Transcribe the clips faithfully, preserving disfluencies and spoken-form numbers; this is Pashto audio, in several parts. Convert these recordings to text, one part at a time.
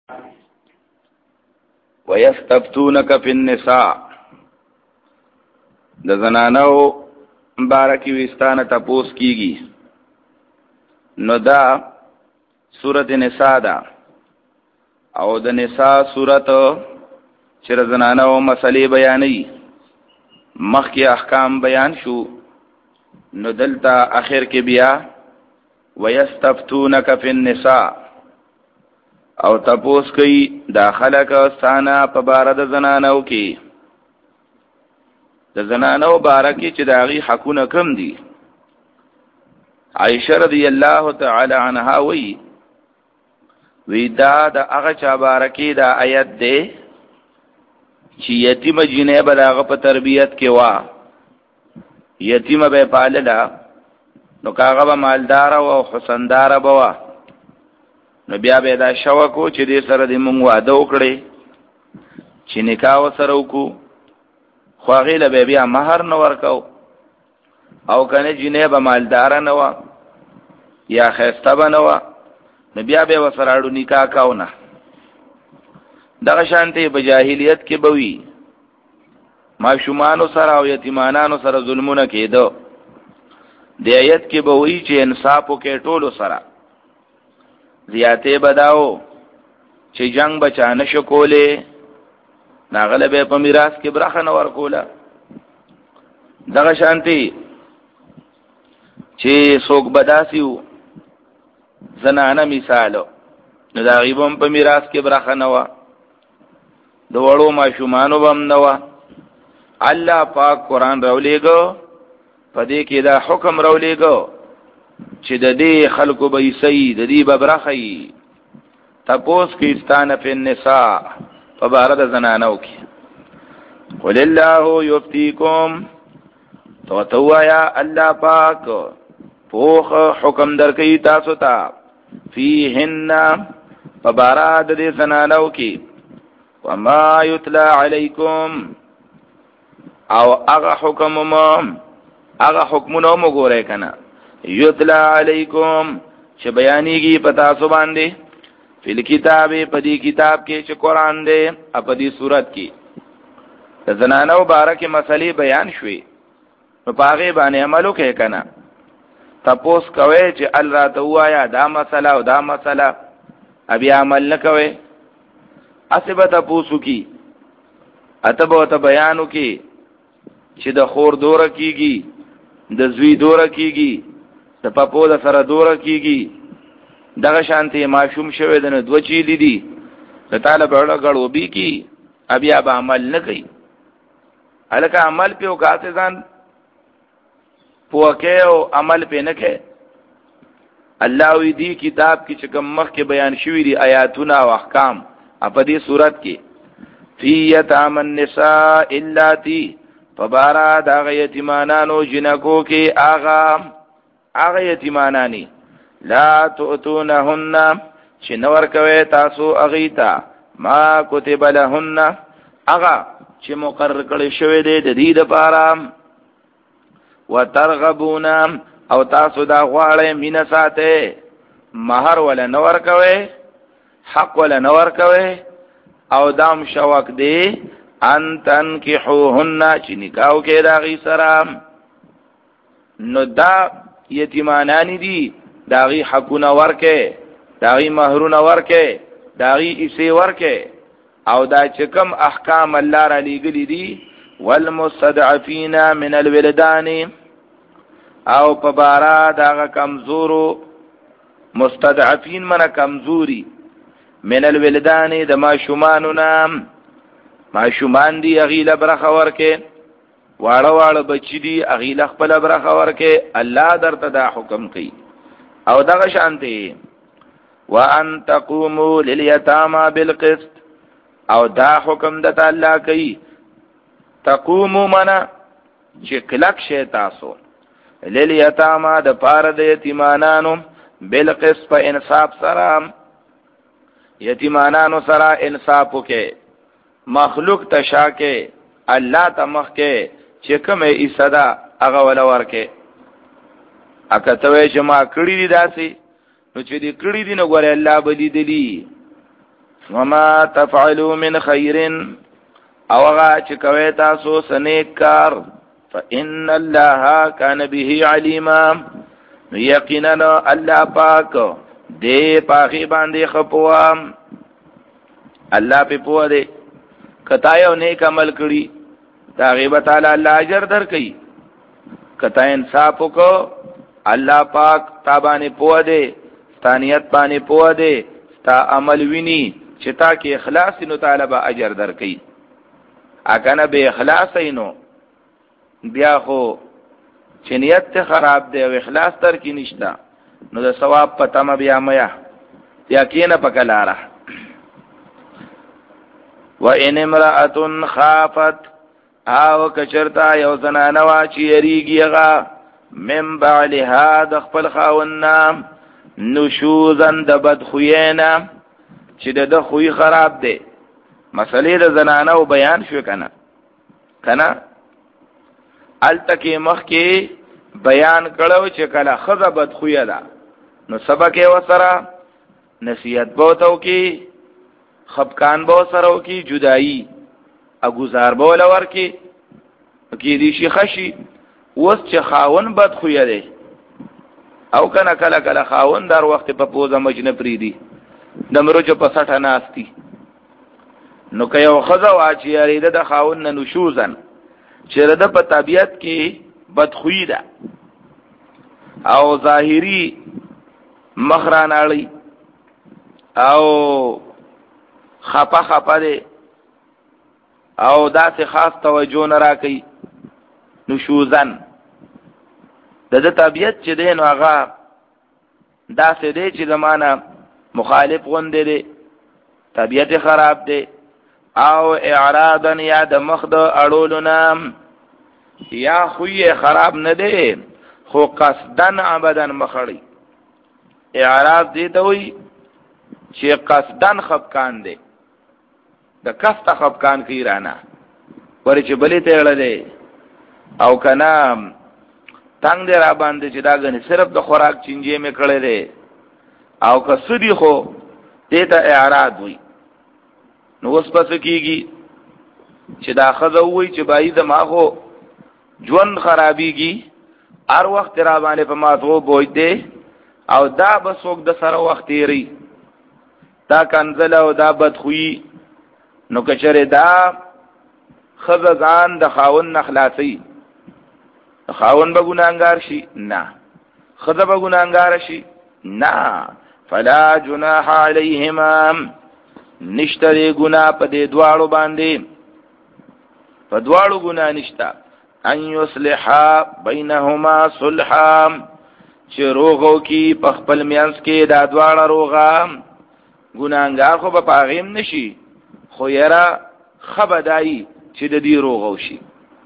ويستفتونك في النساء د زنانو مبارکی وستانه تپوس کیږي. نو دا سورۃ نساء دا او د نساء سورۃ چې زنانو مسلې بیانې مخکې احکام بیان شو. نو دلته اخر کې بیا ويستفتونك في النساء او تپوس کوي دا خلق ستانه په بار د زنانو کې د زنانو بارکی چې داغي حقونه کم دي. عائشہ رضی الله تعالی عنها وی وی دا د هغه چا بارکی دا آیت دی چې یتیم جنې بلاغه په تربیت کې وا یتیم به پاللا نو کاغه به مالدار او حسندار بوا نو بیا به دا شوکو چې دې سره دې مونږ واده وکړي چې نکاح وسره وکړو خو هغه له بیا مہر نو ورکاو او کنه جنې به مالدار نه و یا خسته بنو نو بیا به وسره اړو نکاح کاونه. دغه شانته په جاهلیت کې بوي ماشومان سره او یتیمانانو سره ظلمونه کېدو. د آیت کې بوي چې انصاف وکړي ټولو سره. زیاته بداو چې جنگ بچانه شو کوله ناغله به په میراث کې برخه نه ورکوله. دغه شانتي چې څوک بداسیو زنانه مثالو نو دا غیبم په میراث کې برخه نه و د وړو ماشومانو بم نه و. الله پاک قران راولېګو په دې کې دا حکم راولېګو چې د دې خلکو به سي د دې ببرخي تپوس کې استانه په النساء په بار د زنانو کې. قل الله یفتیکم تو توایا الله پاک پوخ حکم درکې تاسو ته فیهن په بار د دې زنانو کې وما یتلا علیکم او هغه حکم مو هغه حکمونو مو ګورئ کنه یتلا علیکم چې بیانېږي پتا سو باندې فل کتاب په دې کتاب کې چې قران دی په دې صورت کې د زنانو بارکه مسلې بیان شوي په هغه باندې عملو کې کنه تپوس کوي چې الله تعالی دا مسله او دا مسله ابي عمل نه کوي اسبه تپوسو کی اتبو ته بیانو کې چې د خور دوره کیږي د زوی دوره کیږي د پپو د سره دوره کیږي دغه شانتي معشوم شوه د نو دو چی لیدي د طالب اړه غړو بي کی ابیا به عمل نه کوي الکه عمل په وکاسه ځان پوکه او عمل په نه کوي. الله وی دی کتاب کې چې کوم مخ کې بیان شوی دي آیاتونه او احکام په دې صورت کې فی یتام النساء الاتی فبارا دا یتیمانانو جنکو کې آغا آغا یتیمانانی لا تؤتونهن چې نور کوي تاسو اغیتا ما کتب لهن آغا چې مقرر کړی شوی دی د دې لپاره وترغبون او تاسو دا غواړئ مینه ساته مہر ولا نور کوي حق ولا نور کوي او دام شوق دی ان تنکحوهن چې نکاح کې راغی سره نو دا یتیمانانی دي داغي حقونه ورکه داغي مہرونه ورکه داغي ایسه ورکه او دا چې کوم احکام الله را لېګلي دي والمستضعفين من الولدان او په بارا داغه کمزورو مستضعفين من کمزوري من الولدان د ماشومانو نام ماشومان دی اغیله برخه ورکه واړه واړه بچی دی اغیله خپل برخه ورکه الله درته دا حکم کوي. او دغه شانتي وان تقوموا لليتامى بالقسط او دا حکم د الله کوي تقوموا منا چې کلک شي تاسو لليتامى د پاره د یتیمانانو بالقسط په انصاف سره یتیمانانو سره انصاف وکي مخلوق تشاکه الله تمخ کې چې کومه ایصدا هغه ولا ورکه اکه ته چې ما کړی دي داسي نو چې دې کړی دي نو ګوره الله بدی دلی وما تفعلوا من خير او هغه چې کوي تاسو سنیک کار فإن الله كان به عليما یقینا الله پاک دې پاکي باندې خپوا الله په پوهه دې کتا یو نیک عمل کړی دا غیبت تعالی الله اجر درکې کتا انصاف وکړو الله پاک تابانه پوهه دې ثانیت باندې پوهه دې تا عمل ویني چې تا کې اخلاص نو تعالی به اجر درکې اګنه به اخلاص اینو بیا خو چې نیت خراب دی او اخلاص تر کې نشتا نو د ثواب پته م بیا میا یا کینه پکلاره و ان امراه خافت او کچرتا یو زنانه وا چې یریږي هغه من بعلها د خپل خاوند نشوزن د بدخوینا چې د خوې خراب دی مسلې د زنانه او بیان شو کنه کنه التکی مخ کې بیان کړو چې کله خزه بد خویا ده نو سبق یې وسره نصیحت بوتو کې خپکان بو سره کې جدائی اګوزار بول ور کې کې دي شي خشي وس چې خاون بد خویا ده او کنه کله کله خاون در وخت په پوزه مجنه پری دي دمرو چې په سټه ناشتي نو که یو خزه واچي یریده د خاون نه نشوزن چې رده په طبیعت کې بدخویی ده او ظاهری مخران اړي او خپه خپه ده او داسې خاص توجه نه راکړي نشوزن د د طبیعت چې دی نو هغه داسې دی چې زمانه مخالف غوندې دی طبیعت خراب دی او اعراضا یا د مخ د اړولو نام یا خوی خراب نه دی خو قصدن عبدن مخړی اعراض دی ته وي چې قصدن خپکان دی د کفت خپکان کی رانا ور چې بلی ته اړه دی او کنا تنگ دی را باندې چې دا غني صرف د خوراک چنجې مې کړې دی او کسدي خو دې ته اعراض وي نو اوس پس کیږي چې دا خزه وای چې بای د ماغو ژوند خرابيږي هر وخت را باندې په ماتو بوج دی او دا بسوک د سره وخت یری دا کنزل او دا بدخویی نو کچره دا خزه ځان د خاون نخلاصي خاون به ګناګار شي نه خزه به ګناګار شي نه فلا جناح علیهما نشتری گناہ پا دے دوارو باندے پا دوارو گناہ نشتا ان یصلحا بینہما صلحا چه روغو کی پخپل میانس کے دا دوارا روغا گناہنگار خو با پاغیم نشی خو یرا خبدائی چه دا دی روغو شی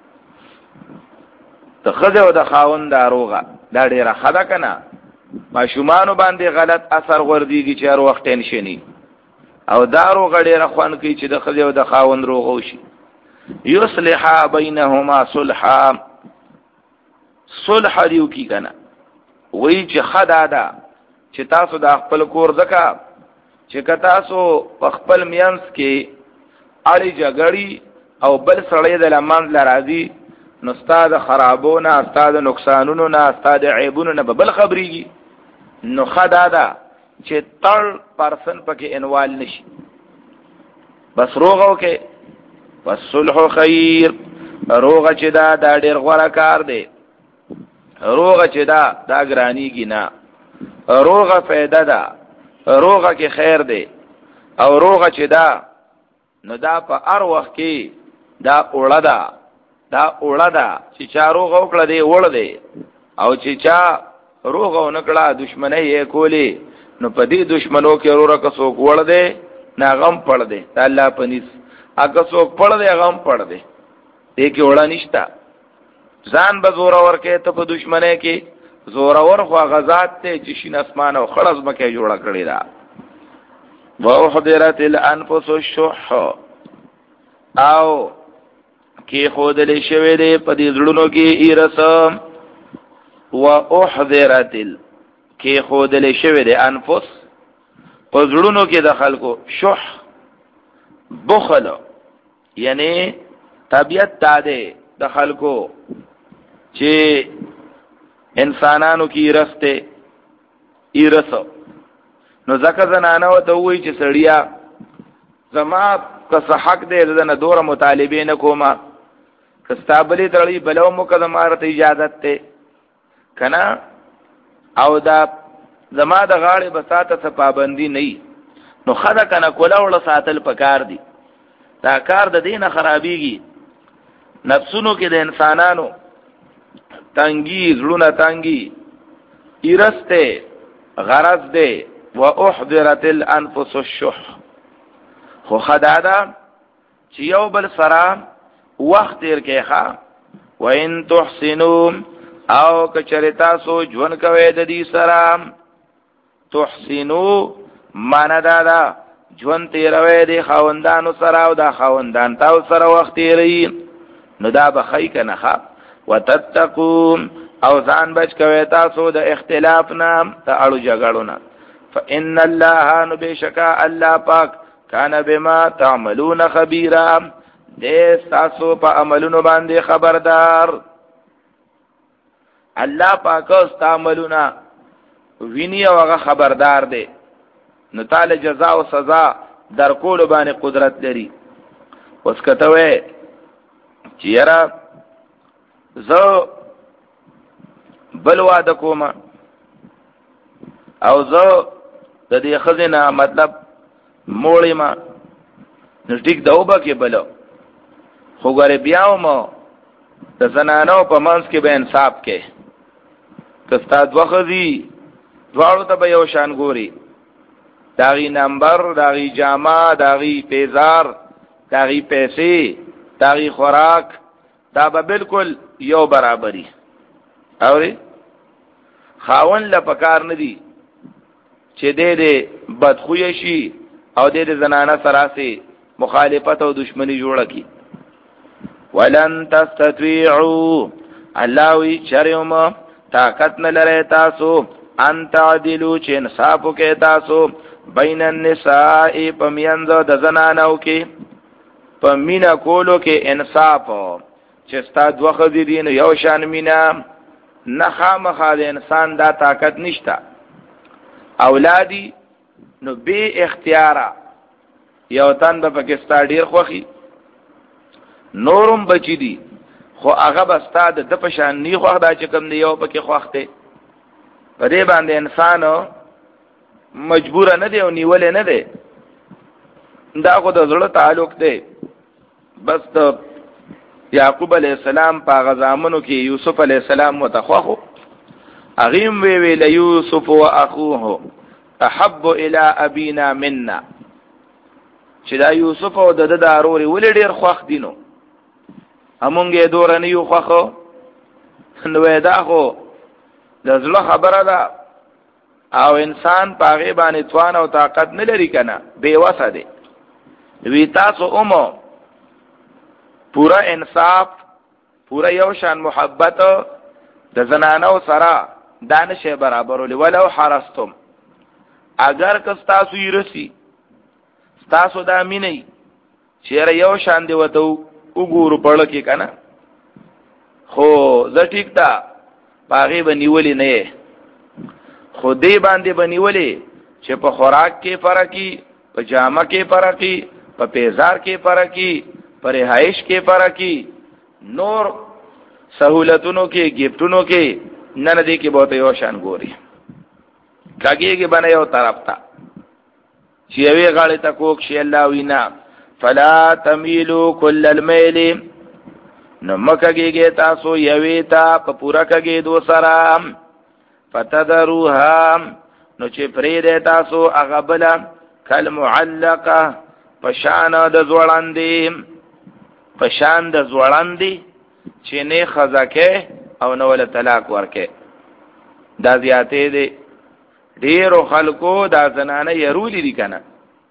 تا خده و دا خاون دا روغا دا دیر خدا کنا ما شمانو باندے غلط اثر غردیگی چه هر وقت تنشنی او دارو غړي رخوان کوي چې د خځو د خاوند روغو شي یصلح بینهما صلحا صلح دیو کی کنه وای چې خدا دا چې تاسو د خپل کور زکا چې که تاسو په خپل میانس کې اړي جګړی او بل سړی د لمن لراضي نو استاد خرابونه استاد نقصانونو نه استاد عیبونو نه بل خبريږي نو خدا دا چې تر پرسن پکې انوال نشي بس روغو کې بس صلح خیر روغه چې دا دا ډېر غوړه کار دی روغه چې دا دا ګرانیږي نه روغه فائدہ ده روغه کې خیر دی او روغه چې دا نو دا په هر وخت کې دا اوړه ده دا اوړه ده چې چا روغه وکړه دی وړ دی او چې چا روغه ونکړه دشمنی یې کولی نو په دې دشمنو کې وروره که څوک وړ دی نه غم پړ دی د الله په نس هغه څوک پړ دی غم پړ دی دې کې وړه نشته ځان به زورور کې ته په دشمنی کې زورور خو غزاد ته چې شین اسمان او خړز مکه جوړه کړی دا وحضرت الانفس الشح او کې خودلې شوی دی په دې زړونو کې ایرسم واحضرت کې خودلې شوی دی انفس په زړونو کې د خلکو شح بخل یعنی طبیعت تاده د خلکو چې انسانانو کې رسته ایرسو نو ځکه زنانه وته وی چې سړیا زما که حق دې زنه دوره مطالبه نه کومه کستابلی تړي بلو مقدمات اجازه ته کنا او دا زما د غاړې بساته څه پابندي نه نو خدا کنه کولا ولا ساتل پکار دي دا کار د دینه خرابيږي نفسونو کې د انسانانو تنګي زړونه تنګي ایرسته غرض ده واحضرت الانفس الشح خو خدادا چې یو بل سره وخت تیر کې ښا وان تحسنوا او کچریتا سو ژوند کوي د دې سره تحسنوا معنا دا دا ژوند تیروي د خاوندانو سره او د خاوندان تاسو سره وخت تیری نو دا بخی کنه ښا وتتقوا او ځان بچ کوي تاسو د اختلاف نه ته اړو جګړو نه فان الله نبشکا الله پاک کان بما تعملون خبيرا دې تاسو په عملونو باندې خبردار الله پاک استعملون ویني او هغه خبردار دی نو تعالی جزاء او سزا در کول باندې قدرت لري اوس کته وې چیرې زه بل واده کوم او زه د دې خزینه مطلب موړې ما نزدیک دوبه کې بلو خو غره بیاو مو د زنانو په منځ کې به انصاف کې کستا دوخذي دواړو ته به یو شان ګوري داغي نمبر داغي جامه داغي پیزار داغي پیسې داغي خوراک دا به بالکل یو برابرۍ اوري خاون لپکار ندي چې دې دې بدخوی شي او دې دې زنانه سره سي مخالفت او دشمنی جوړه کی ولن تستطيعوا الله وی چرېوم طاقت نه لري تاسو ان تعدلوا چې انصاف وکړئ تاسو بین النساء پمینځ د زنانو کې پمینا کولو کې انصاف چې ستاد وخت دي نو یو شان مینا نه خامخا د انسان دا طاقت نشتا اولادی نو بے اختیارا یو تن به پاکستان ډیر خوخي نورم بچی دي خو هغه بستاد د پشان نی خوخ دا چې کوم دی یو پکې خوخته په دې باندې انسان مجبور نه دی او نیول نه دی دا خو د زړه تعلق دی بس د یعقوب علیہ السلام په غزامنو کې یوسف علیہ السلام متخوخو اغیم وی وی لیوسف و اخوه احب الى ابینا منا چې دا یوسف او د داروري ولې ډیر خوخ دینو همونګه دور نه یو خوخو نو دا خو د زړه خبره ده او انسان پاغه باندې توان او طاقت نه لري کنه بے وسه دی وی تاسو اومو پورا انصاف پورا یو شان محبت د زنانو سره دانشه برابرول ولو حرستم اگر که تاسو یې رسی تاسو دا مینې چیرې یو شان دی وته وګورو پړل کې کنه خو زه ټیک تا پاغه بنیولې نه خو دې باندې بنیولې چې په خوراک کې فرقي په جامه کې فرقي په پیزار کې فرقي پر رهائش کې فرقي نور سہولتونو کې گیفټونو کې نن دې کې بہت یو شان ګوري کاږي کې باندې یو طرف تا چې وی غاړه تا کوک شي الله وینا فلا تميلوا كل الميل نو مکهږي تاسو یوي تا په پورا کږي دو سره فتذروها نو چې پرې دې تاسو هغه بل کل معلقه پشان د زوړاندې پشان د زوړاندې چې نه خزکه او نو ول طلاق ورکه دا زیاتې دي ډیرو خلکو دا زنانه يرولې دي کنه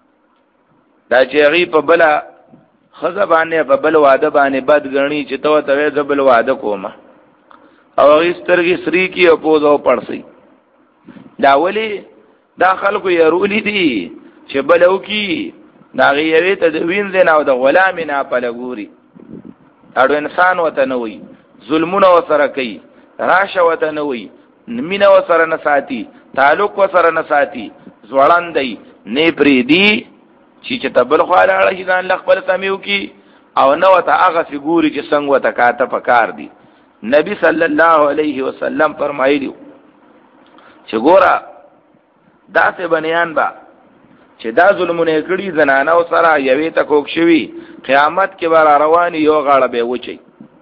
دا چې غي په بل خزه باندې په بل واده باندې بد غني چې تو ته زبل واده کومه او غي سترګي سری کی او پوزو پړسي دا ولي دا خلکو يرولې دي چې بلو کی داغه یوې ته د وینځ نه او د غلام نه په لګوري اړو انسان وته نه وي ظلمونه وسره کوي راشه وته نه وي مینه وسره نه ساتي تعلق وسره نه ساتي زوړان دی نه پری دی چې چې تبل خو لاړه چې ځان خپل سميو کی او نو ته هغه فګوري چې څنګه وته کاته پکار دی نبی صلی الله علیه وسلم فرمایلی چې ګوره داسې بنیان با چې دا ظلمونه کړي زنانه او سره یوې ته کوک شوی قیامت کې بار رواني یو غاړه به وچی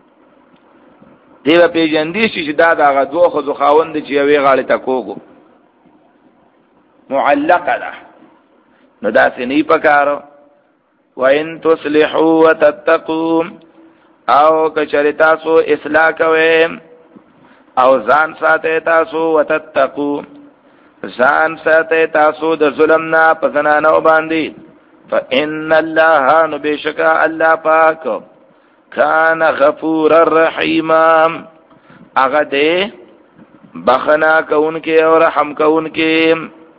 دیو پیجندې چې دا دغه دوه خو خاوند چې یوې غاړه ته کوګو معلقه ده نو دا سنی پکارو وَإِن تُصْلِحُوا وَتَتَّقُوا او کچری تاسو اصلاح کوئ او ځان ساتئ تاسو وتتقوا ځان ساتئ تاسو د ظلم نه په زنانو باندې فإن الله نبشک الله پاک کان غفور الرحیم هغه دې بخنا کونکي او رحم کونکي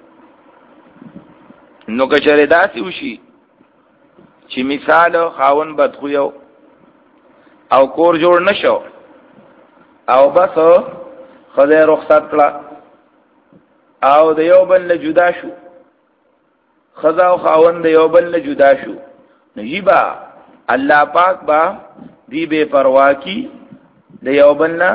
نو کچری داسې وشي چې مثال خاون بدخویو او کور جوړ نشو او بس خدای رخصت کړه او د یو بل له جدا شو خدا او خاون د یو بل له جدا شو نجيبا الله پاک با دی بے پروا کی د یو بل نه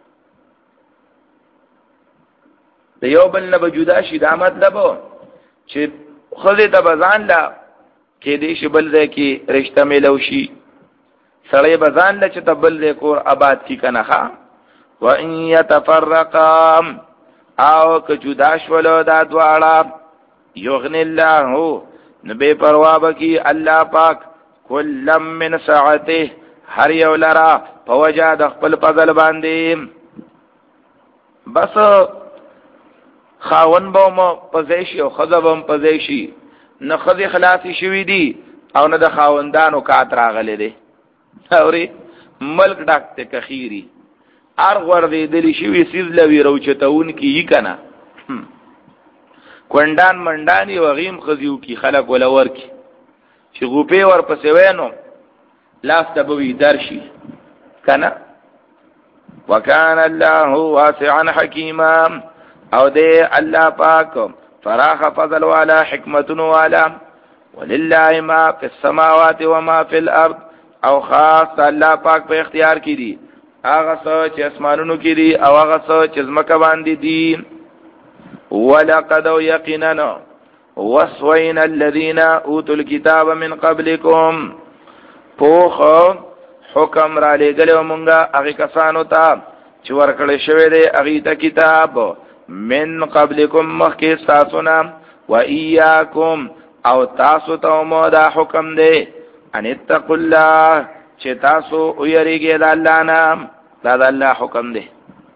د یو بل نه جدا شي دا مطلب چې خدای د بزان لا کې دې شبل دې کې رشتہ ملو شي سړی بزان لا چې تبل دې کور آباد کی کنه ها و ان يتفرقا او که جدا شولو دا دواړه یغن الله نبی پروا بکی الله پاک کلم من ساعته هر یو لرا فوجا د خپل فضل باندې بس خاون بوم پزیشی او خذبم پزیشی نه خذ خلاصي شوی دی او نه د خاوندانو کات راغله دي اوري ملک ډاکته کخيري ار ور دي دلی شوی سیز لوي روچتون کی کنا کوندان منډانی وغیم خذیو کی خلق ولور کی چې غوپې ور پسې وینو لاس تبوی درشي کنا وکانه الله واسعا حکیما او دې الله پاک فراخ فضل والا حکمت والا ولله ما فی السماوات وما فی الارض او خاص الله پاک په اختیار کې دي هغه څه چې اسمانونو کې دي او هغه څه چې زمکه باندې دي ولقد یقینا وصینا الذين اوتوا الكتاب من قبلكم پوخ حکم را لګلو مونږه هغه کسانو ته چې ورکړل شوی دی هغه ته کتاب من قبلكم مخی ساسونا و ایاکم او تاسو تا مو دا حکم دے ان اتقوا اللہ چه تاسو اویریگی دا اللہ نام دا دا اللہ حکم دے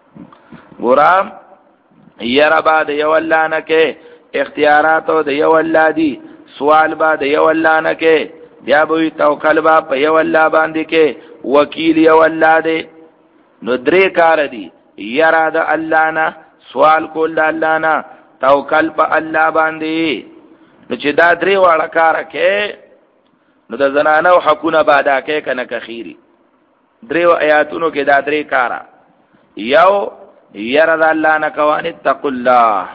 گرام یرا با دا یو اللہ نکے اختیاراتو دا یو اللہ دی سوال با دا یو اللہ نکے بیا بوی توکل با پا یو اللہ باندی کے وکیل یو اللہ دے نو درے کار دی یرا دا اللہ نا سوال کول د الله نه توکل په الله باندې نو چې دا درې واړه کار کې نو د زنانه او حقونه بادا کې کنه کخيري درې آیاتونو کې دا درې کارا یو ير د الله نه کوان اتقوا الله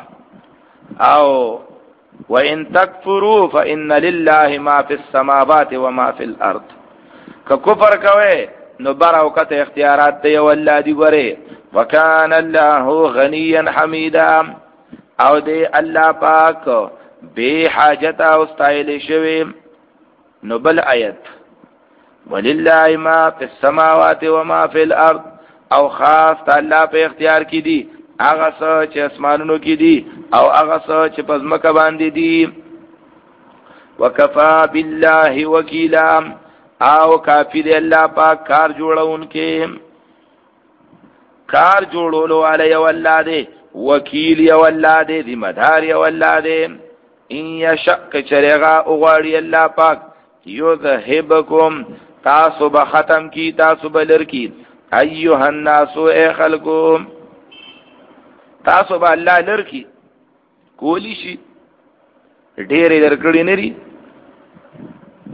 او وان تکفروا فان لله ما في السماوات وما في الارض که کفر کوي نو بر او کته اختیارات دی ول دی ګوره وکان الله غنیا حمیدا او دی الله پاک بے حاجت او استایل شوی نو بل آیت ولله ما فی السماوات وما فی الارض او خاص الله په اختیار کې دی هغه څه چې اسمانونو کې دي او هغه څه چې پزمکه باندې دي وکفا بالله وکیلا او کافی دی الله پاک کار جوړونکې کار جوړولو علی اولاده وکیل یو اولاده ذمہ دار یو اولاده ان یشق چرغا اوغاړي الله پاک یذهبکم تاسو به ختم کی تاسو بلر کی ایها الناس ای خلقو تاسو به الله لر کی کولی شي ډېر لر کړي نری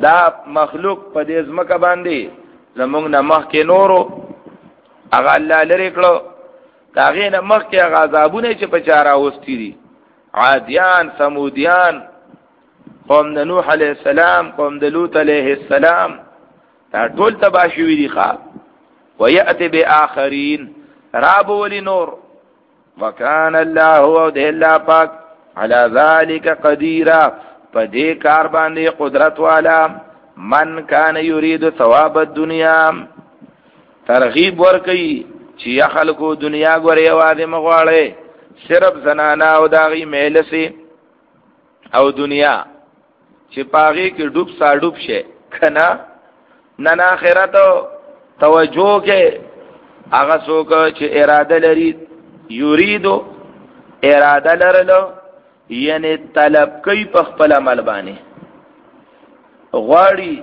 دا مخلوق په دې ځمکه باندې زمونږ نه مخکې نورو هغه الله لري کړو دا غي نه مخکې هغه عذابونه چې په چا راوستي دي عادیان ثمودیان قوم د نوح علیه السلام قوم د لوط علیه السلام دا ټول تباه شوي دي ښه ويأتي بآخرين راب ولي نور وكان الله هو ده الله پاک على ذلك قديرا پدې کار باندې قدرت والا من كان يريد ثواب الدنيا ترغیب ورکي چې خلکو دنیا غوړې واده مغواړي صرف زنانا او داغي میل سي او دنیا چې پاغي کې ډوب سا ډوب شي کنا نه نه آخرت توجه کې هغه څوک چې اراده لري یریدو اراده لرلو یعنی طلب کوي په خپل عمل باندې غواړي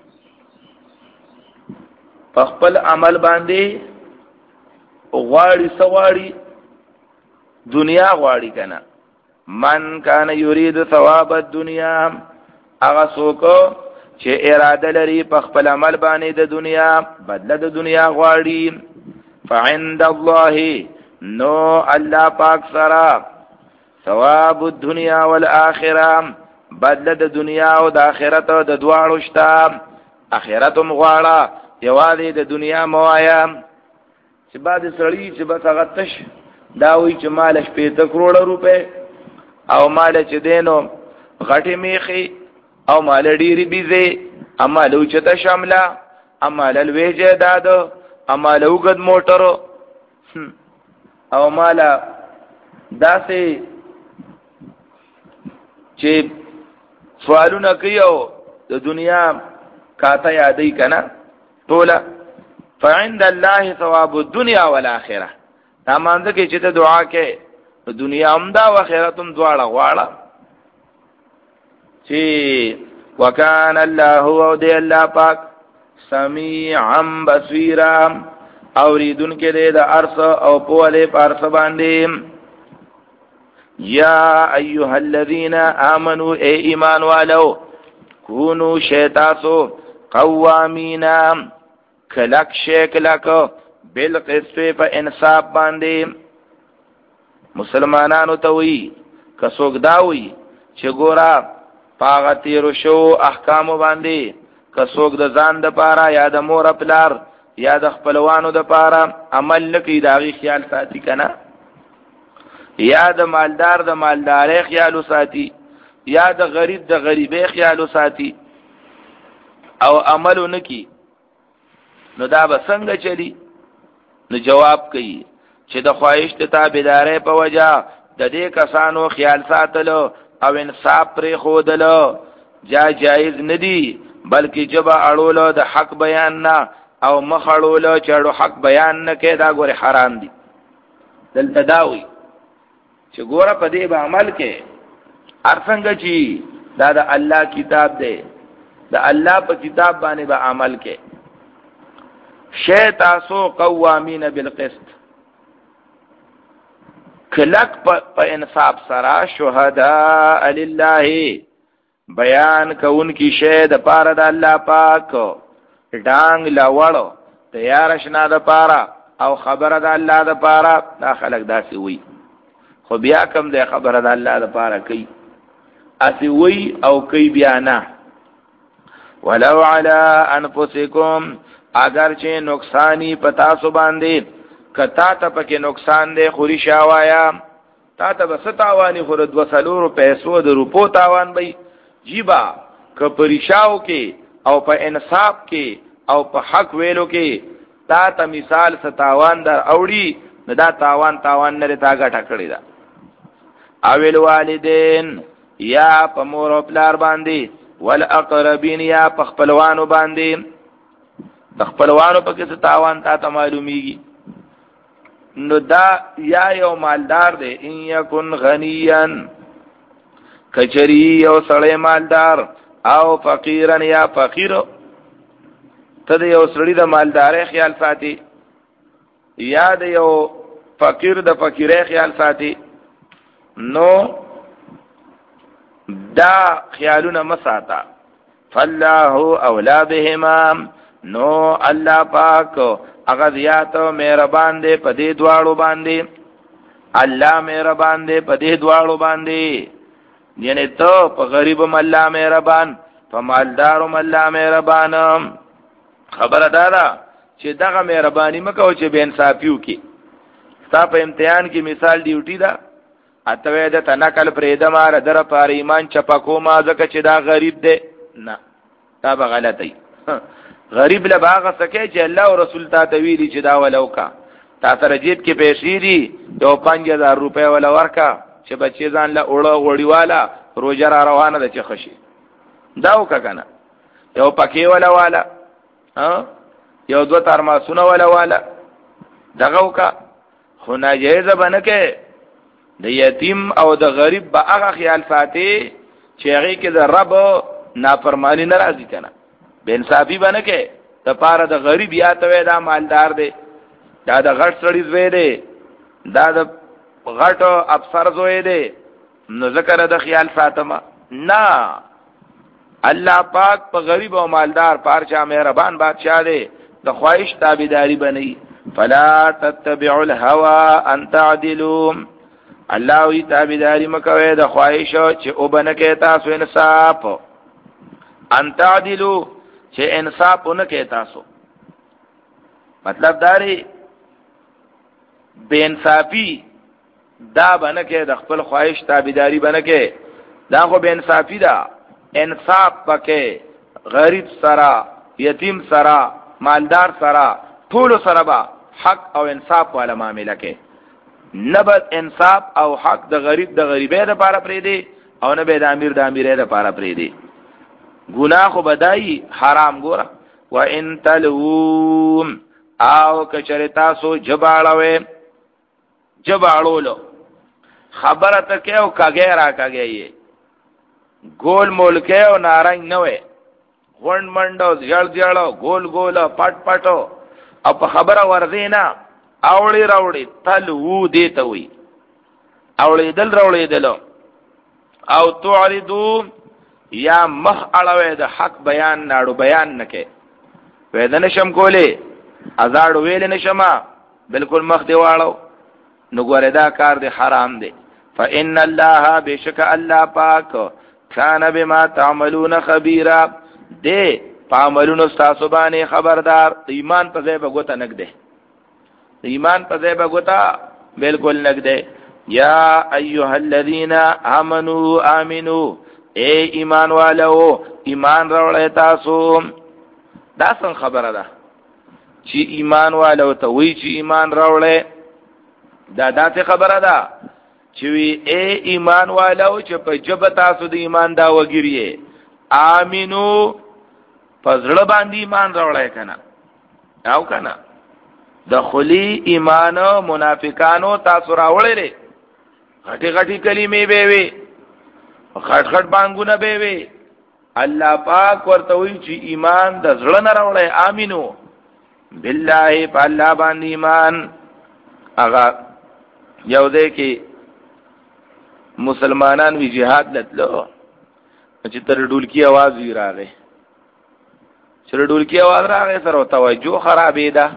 په خپل عمل باندې غواړي سواړي دنیا غواړي کنه من کان یرید ثواب الدنیا هغه څوک چې اراده لري په خپل عمل باندې د دنیا بدله د دنیا غواړي فعند الله نو الله پاک سره ثواب الدنيا والآخرة بدله د دنیا او د آخرت د دواړو شته آخرت مغواړه یوازې د دنیا موایا چې بعد سړی چې بس هغه تش دا وی چې مال شپږ کروڑ روپے او مال چې دینو غټي میخي او مال ډيري بيزي اما لو چته شامله اما لوي جداد اما لوګد موټر او مال داسې چې سوالونه کوي او د دنیا کاته یادې کنا ټوله فعند الله ثواب الدنيا والاخره دا مانځه کې چې ته دعا کې د دنیا هم دا او آخرت هم دواړه غواړه چې وکان الله هو دی الله پاک سمیعا بصیرا اوریدون کې دې د ارث او په له پارس باندې یا ایها الذین آمنوا ای ایمان والو کونو شیتاسو قوامین کلک شکلک بالقسط په انصاف باندې مسلمانانو ته وی کڅوګ دا وی چې ګورا پاغه تیر شو احکام باندې کڅوګ د ځان د پاره یا د مور خپلار یا د خپلوانو د پاره عمل نکي داغي خیال ساتي کنه یا د مالدار د مالداري خیال ساتي یا د غریب د غریبي خیال ساتي او عمل نکي نو دا به څنګه چلی نو جواب کوي چې د خواهش ته تابعداري په وجا د دې کسانو خیال ساتلو او انصاف پر خودلو جا جایز ندي بلکې جبا اړولو د حق بیان نه او مخړولو چې حق بیان نه کې دا ګوره حرام دي دلته داوي چې ګوره په دې به عمل کې ارڅنګ چې دا د الله کتاب دی د الله په کتاب باندې به عمل کې شی تاسو قوامین بالقسط کلک په انصاف سره شهداء لله بیان کون کی شی د پاره د الله پاک ډانګ لا وړو تیار شنه د پاره او خبره د الله د پاره دا خلک داسي وي خو بیا کم د خبره د الله د پاره کوي اسی وی او کوي بیا نه ولو علی انفسکم اگر چې نقصانی پتا سو باندې کتا ته پکې نقصان دی خوري شاوایا تا ته بس تاوانی خور دو سلور پیسو د روپو تاوان بی جیبا که پریشاو کې او په انصاف کې او په حق ویلو کې تا ته مثال ستاوان در اوړي نو دا تاوان تاوان نه تا ګټه کړی دا اویل والدین یا په مور او پلار باندې والاقربین یا په خپلوانو باندې د خپلوانو په کې تاوان تا ته معلومیږي نو دا یا یو مالدار دی ان یکن غنیان کچری یو سړی مالدار او فقیرن یا فقیر ته یو سړی د مالدارۍ خیال ساتي یا د یو فقیر د فقیرۍ خیال ساتي نو دا خیالونه مساتا فالله اولا بهما نو الله پاک هغه زیات مهربان دی په دې دواړو باندې. الله مهربان دی په دې دواړو باندې، یعنی ته په غریبم الله مهربان، په مالدارم الله مهربان. خبره دارا چې دغه مهرباني مکو چې بے انصافیو کې ستا په امتحان کې مثال ډیوټي دا اتوې د تنکل پرېده مار در پر ایمان چپکو ما ځکه چې دا غریب دی، نه دا به غلطی. غریب له باغ سکه چې الله او رسول ته ویلي چې دا ولو کا تا سره جیب کې پیسې دي یو پنځه هزار روپۍ ولا ورکا چې بچی ځان له اوړه غوړیواله روزه را روانه ده چې خشي دا وکا کنه، یو پکې ولا والا ها یو دو ترماسونه ولا والا دغه وکا. خو ناجیز بنکه د یتیم او د غریب به هغه خیال ساتي چې هغه کې د رب نافرمانی ناراضي کنه، بے انصافي بنکه د پاره د غریب یا ته دا مالدار دی، دا د غټ سړی زوی دی، دا د غټ افسر زوی دی، نو ذکر د خیال ساتما نه. الله پاک په غریب او مالدار پارچا مهربان بادشاہ دی، د خواهش تابعداري بنئ. فلا تتبعوا الهوى ان تعدلوا، الله وی تابعداري مکوئ د خواهش چې او بنکه تاسو انصاف، ان تعدلوا چې انصاف ونکه تاسو. مطلب داري بے انصافی دا بنکه د خپل خواهش تابعداري بنکه، دا خو بے انصافی دا. انصاف پکې غریب سره، یتیم سره، مالدار سره، ټول سره با حق او انصاف والا معاملې کې. نبد انصاف او حق د غریب د غریبې لپاره پرې دی او نه به د امیر د امیرې لپاره پرې دی. ګناه خو بدای حرام ګوره. و ان تلوم او کچره تاسو جباړوي جباړولو خبره ته کې او کاګه را کاګه ګول مولکه او نارنګ نه وي غوند منډو ځړ ځړو ګول ګول پټ پټو او په خبره ورزینا اوړي راوړي تل وو دی ته وي اوړي دل راوړي دلو او تعرضو یا مخ اړوي د حق بیان ناړو بیان نکې وېدنه شم کولې ازاړو ویل نشما بالکل مخ دی واړو نو ګوره دا کار دی حرام دی. فإن الله بشک الله پاک کان بما تعملون خبيرا دې پاملونو تاسو باندې خبردار. ایمان په ځای بغوتا نګ دې ایمان په ځای بغوتا بالکل نګ دې. یا ایها الذین آمنوا آمنو اے ایمان والو ایمان راوړی تاسو. دا څنګه خبره ده چې ایمان والو ته وی چې ایمان راوړی؟ دا داسې خبره ده چې وی اے ایمان والو چې په جبه تاسو د ایمان دا وګریه امینو پزړه باندې ایمان راوړی کنه او کنه د خلی ایمان منافقانو تاسو راوړی غټي غټي کلمې به وي خټ خټ بانګونه به وي. الله پاک ورته وی چې ایمان د زړه نه راوړی امینو بالله په الله باندې ایمان. اغا یو دې کې مسلمانان وی جهاد لتلو چې تر ډولکی आवाज وی راغی چې ډولکی आवाज راغی سره توجه خرابې ده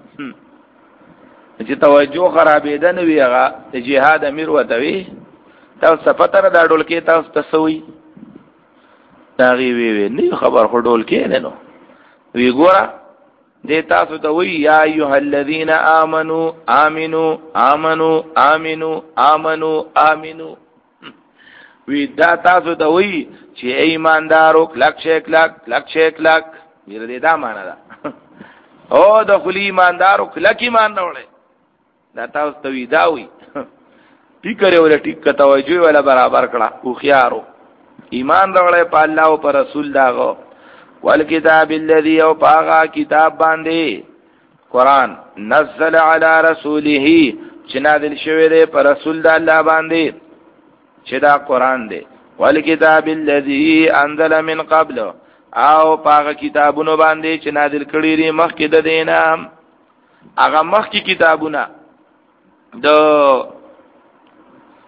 چې توجه خرابې ده نو وی هغه جهاد امیر وته وی تاسو فتره دا ډولکی تاسو تسوي دا وی وی نه خبر خو ډولکی نه نو وی ګوره دې تاسو ته وی یا ایها الذین آمنو آمنو آمنو آمنو آمنو آمنو وی دا تاسو ته وی چې ایماندارو کلک شیک لک کلک شیک لک میره دې دا معنا ده او د خلی ایماندارو کلک ایمان راوړي دا تاسو ته وی دا وی ټیک کړي ولا ټیک کته توجه ولا برابر کړه او خيارو ایمان راوړي په الله او پر رسول داغو والکتاب الذی او پاغا کتاب باندې قرآن نزل علی رسوله چې نازل شوی دی پر رسول د الله باندې چې دا قرآن دی. والکتاب الذی انزل من قبل او پاغا کتابونو باندې چې نازل کړی دی مخکې د دینه هغه مخکې کتابونه د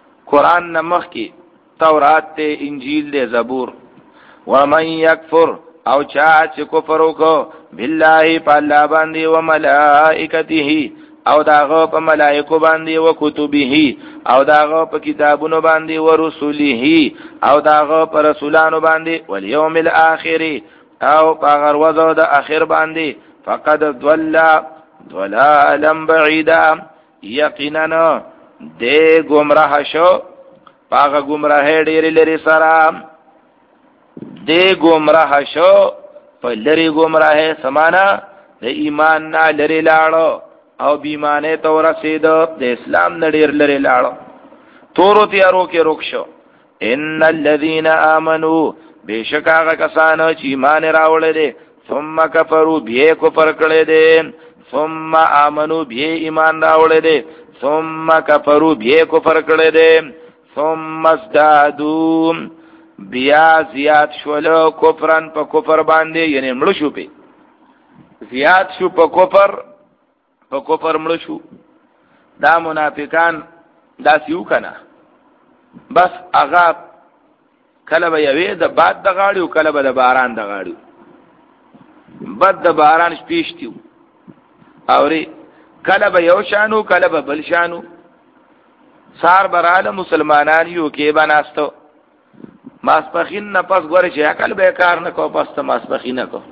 قرآن نه مخکې تورات ته انجیل دی زبور. ومن یکفر او چا چې کفر وکړو بالله په الله باندې او ملائکته او داغه په ملائکه باندې او کتبه او داغه په کتابونو باندې او رسوله او داغه په رسولانو باندې والیوم الاخر او په غروزو د اخر باندې فقد ضل ضلالا بعیدا یقینا دې گمراه شو پاغه گمراه ډېر لري سره دې گمراه شو په لري گمراه سمانا د ایمان نه لري لاړو او بیمانه تو رسید د اسلام نه ډېر لري لاړو تورو تیارو کې روک شو ان الذين امنوا بشکاغه کسانو چې ایمان راوړل دي ثم كفروا بیا کفر کړي دي ثم امنوا بیا ایمان راوړل دي ثم كفروا بیا کفر کړي دي ثم ازدادوا بیا زیات شولو کفرن په کفر باندې یعنی مړ شو په زیات شو په کفر په کفر مړ شو دا منافقان دا سیو کنه بس هغه کله به یوې د باد د غاړي او کله به د باران د غاړي بد د باران شپېشتیو اوري کله به یو شانو کله به بل شانو سار براله مسلمانان یو کې بناستو ماسپخین نه پس غوړي چې عقل به کار نه کو پس ته ماسپخین نه کو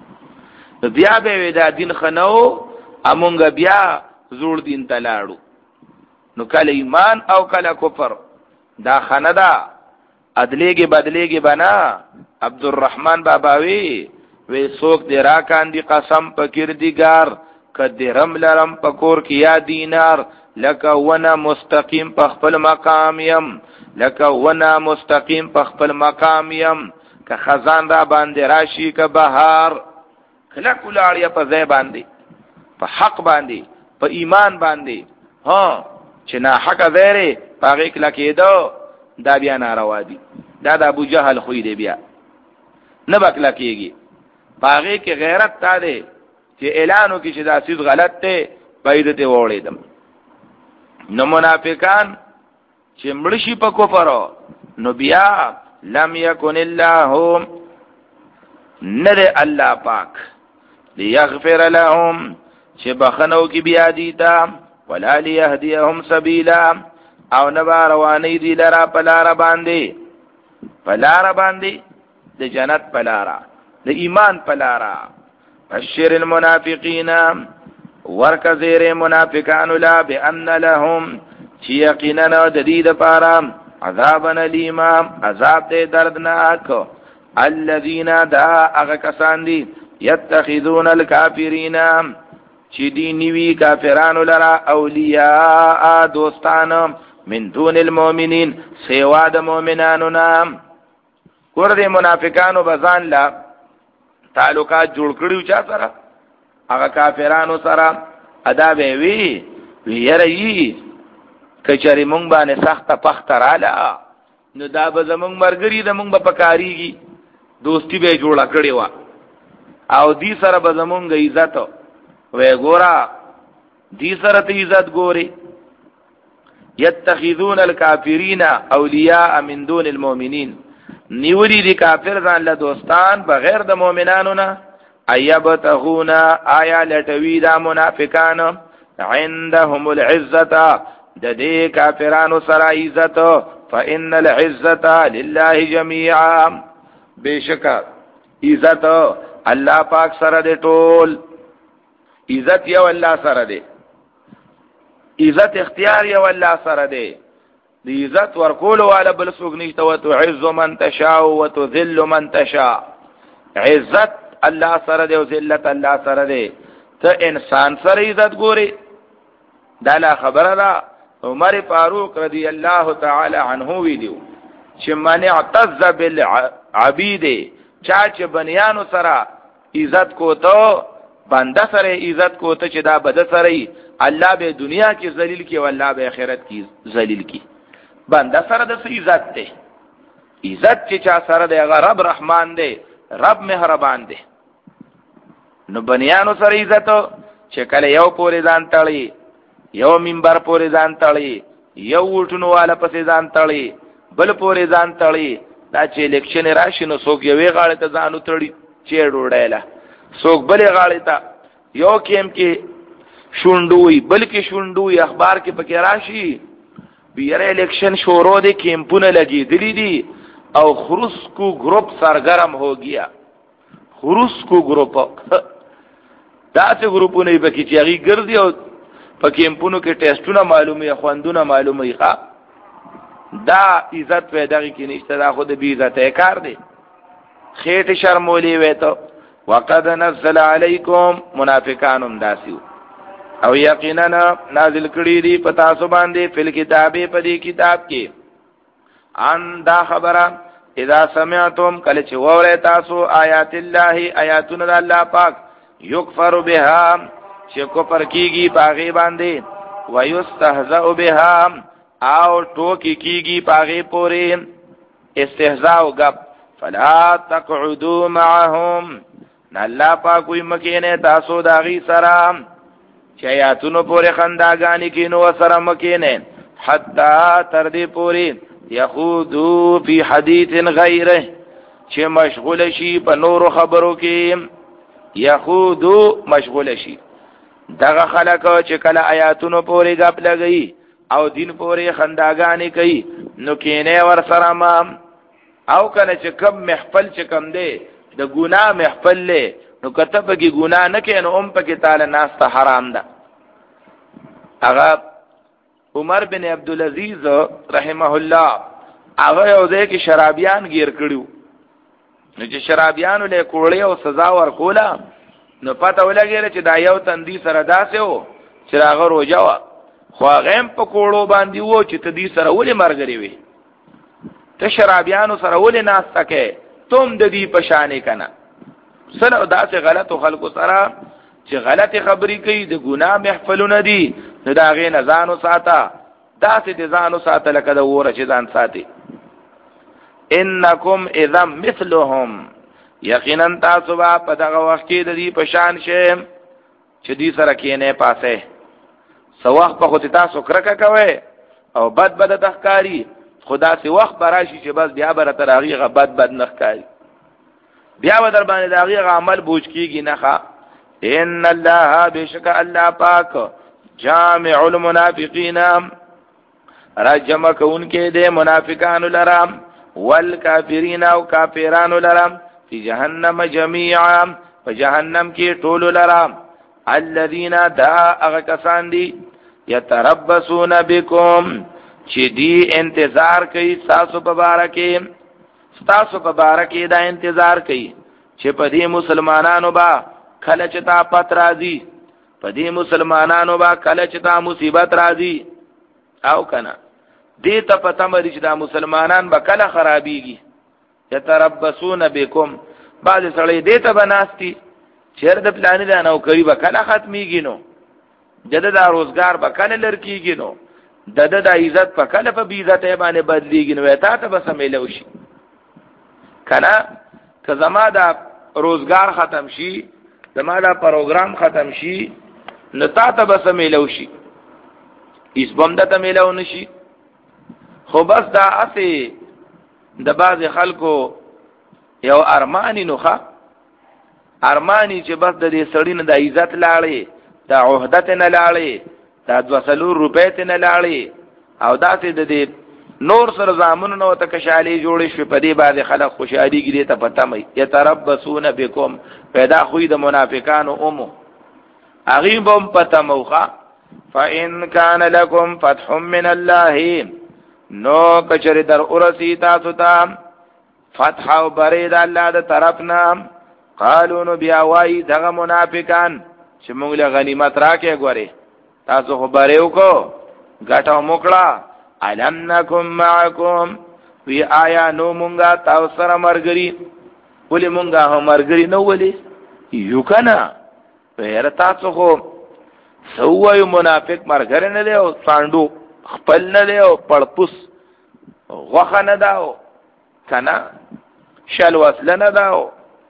بیا به ودا دین خنو امونګ بیا زوړ دین تلاړو نو کله ایمان او کله کفر دا خندا ادلیږي بدلیږي بنا عبدالرحمن باباوی وی سوک دی را کاندی قسم پا کردگار که درم لرم پا کور کیا دینار لکه ونا مستقیم پا خپل مقامیم لکه ونا مستقیم پا خپل مقامیم که خزان را باندی راشی که بهار کلکو لاریا پا زی باندی پا حق باندی پا ایمان باندی ها چه نا حق زیره پا غیق لکی دو دا بیا ناروا دی دا دا ابو جهل خوی دی بیا نبک لکیگی باغی کې غیرت تا دی چې اعلانو کې چې دا سیز غلط دی بایدته وړیدم نو منافقان چې مړشي په کفر نو بیا لم یکن الله نر الله پاک لیغفر لهم چې بخنو کې بیا دیتا ولا لیهدیهم سبیلا او نبا روانی دی لرا پلار باندې پلار باندې د جنت پلارا د ایمان پلارا بشر المنافقین ورک زیر منافقان لا بان لهم چی یقینا د دې لپاره عذاب الیم عذاب دې دردناک الذين دا هغه کسان دي يتخذون الكافرين چې دی نیوی کافرانو لرا اولیاء دوستان من دون المؤمنین سوا د مؤمنانو نام ور دې منافقانو بزان لا تعلقات جوړ کړیو چا سره هغه کافرانو سره ادا به وی ویری کچری مونږ باندې سخت پخت رااله نو دا به زمونږ مرګری د مونږ په پکاريږي دوستی به جوړه کړی و او دی سره به زمونږ عزت وې ګورا دی سره ته عزت ګوري يتخذون الكافرين اولیاء من دون المؤمنین نیولی دی کافر ځان له دوستان بغیر د مؤمنانو نه ایبتغون آیا لټوی دا منافقان عندهم العزه د دې کافرانو سره عزت فان العزه لله جميعا بشک عزت الله پاک سره دی ټول عزت یو الله سره دی عزت اختیار یو الله سره دی دی عزت ورکول والا بل څوک نشته او تعز من تشاء وتذل من تشاء عزت الله سره دی او ذلت الله سره دی ته انسان سره عزت ګوري دا لا خبره ده عمر فاروق رضی الله تعالی عنه ویلو چې من اعتز بالعبید چا چې بنیانو سره عزت کوته بنده سره عزت کوته چې دا بد سره الله به دنیا کې ذلیل کی او الله به آخرت کې ذلیل کی بنده سره د عزت دی عزت چې چا سره دی هغه رب رحمان دی رب مهربان دی نو بنیانو سره عزت چې کله یو پورې ځان تړي یو منبر پورې ځان تړي یو وټونو والا پسې ځان تړي بل پورې ځان تړي دا چې الیکشن راشي نو څوک یوې غاړه ته ځانو تړي چې ډوډۍ له څوک بلې غاړې ته یو کیم کې شونډوي بلکې شونډوي اخبار کې پکې راشي بیره الیکشن شورو دے کیمپونه لگی دلی دی او خروس کو گروپ سرگرم ہو گیا خروس کو گروپ دا سے گروپو نہیں بکی چیغی گردی او پا کیمپونو کې ٹیسٹونا معلومی خواندونا معلومی خوا دا عزت پیداگی کی نشتا دا خود بی عزت کار دی خیٹ شرمولی ویتو وقد نزل علیکم منافقانم داسیو او یقینا نازل کړي دي پتا سو باندې فل کتابه پدې کتاب کې ان دا خبره اذا سمعتم کله چې وره تاسو آیات الله آیاتنا د الله پاک یکفر بها چې کو پر کیږي پاغي باندې ويستهزأ بها او ټوکی کیږي پاغي پورې استهزاء او غب فلا تقعدوا معهم الله پاک وي مکینه تاسو داغي سلام چیاتونو پوری خنداگانی کینو و سرم کینه حتی تردی پوری یخودو فی حدیث غیره چه مشغول شی پا نور خبرو کی یخودو مشغول شی دغه خلقو چه کل آیاتونو پوری گپ لگئی او دین پوری خنداگانی کئی نو کینه ور سرم او کنه چه کم محفل چه کم دے د گناہ محفل لے نو کتب کی گناہ نکے نو ام پا کی تال ناس تا حرام دا اغا عمر بن عبدالعزیز رحمه اللہ اغا یو دے کی شرابیان گیر کڑیو نو چه شرابیانو لے کوڑی او سزا ورکولا نو پتا ولا گیر چه دا یو تندی سردا سے ہو چه اغا رو جاوا خواغیم پا کوڑو باندی ہو چه تدی سر اولی مرگری وی تا شرابیانو سر اولی ناس تکے تم ددی پشانے کنا سره دا سه غلط خلکو سره چې غلط خبرې کوي د ګناه محفلونه دي نو دا غي نه ځانو ساته دا سه ځانو ساته لکه د وره چې ځان ساتي انکم اذا مثلهم یقینا تاسو په دغه وخت کې د دې پشان شه چې دې سره کېنه پاسه سواخ په خود تاسو کرکه کوي او بد بد تخکاری خدا سي وخت براشي چې بس بیا بر ترغیغه بد بد نخکاری بیا و در باندې داغي عمل بوج کیږي نه ان الله بشک الله پاک جامع المنافقین رجم کون کې دے منافقان لرام والکافرین او کافران لرام فی جهنم جميعا فجهنم کې ټول لرام الذين دا اغکسان دی یتربصون بكم چې دی انتظار کوي تاسو په بارکه تاسو په بارکه دا انتظار کوي چې په دې مسلمانانو با کله چې تا پت راځي په دې مسلمانانو با کله چې تا مصیبت راځي او کنه دې ته پته مری چې دا مسلمانان با کله خرابيږي یتربصون بكم بعض سړی دې ته بناستي چیر د پلان دا نو کوي با کله ختميږي نو جده دا روزگار با کله لړکیږي نو دده دا عزت په کله په بی عزت باندې بدلیږي نو تا ته بس ملو شي کنا که زما دا روزگار ختم شي زما دا پروګرام ختم شي نو تا ته بس ملو شي اس بنده ته ملو نشي خو بس دا اسه د باز خلکو یو ارمانی نوخه ارمانی چې بس د دې سړی نه د عزت لاړې د عہدت نه لاړې د دوسلو روپې نه لاړې او داسې د دې نور سره زامن نو ته کشالي جوړې شو په دې باندې خلک خوشحالي ګری ته پته مې یتربصون بكم پیدا خوې د منافقانو اومو اغيبم پته موخه فان كان لكم فتح من الله نو کچری در اورسی تاسو ته فتح او برید الله د طرفنا قالو نو بیا وای دغه منافقان چې موږ له غنیمت راکې غوري تاسو خبره وکړو غټو موکړه علم نکم معکم وی آیا نو مونگا تاو سر مرگری ولی مونگا هم مرگری نو ولی یو کنا ویر تاسو خو سوویو منافق مرگری ندیو ساندو خپل ندیو پڑپوس غوخ نداو کنا شل وصل نداو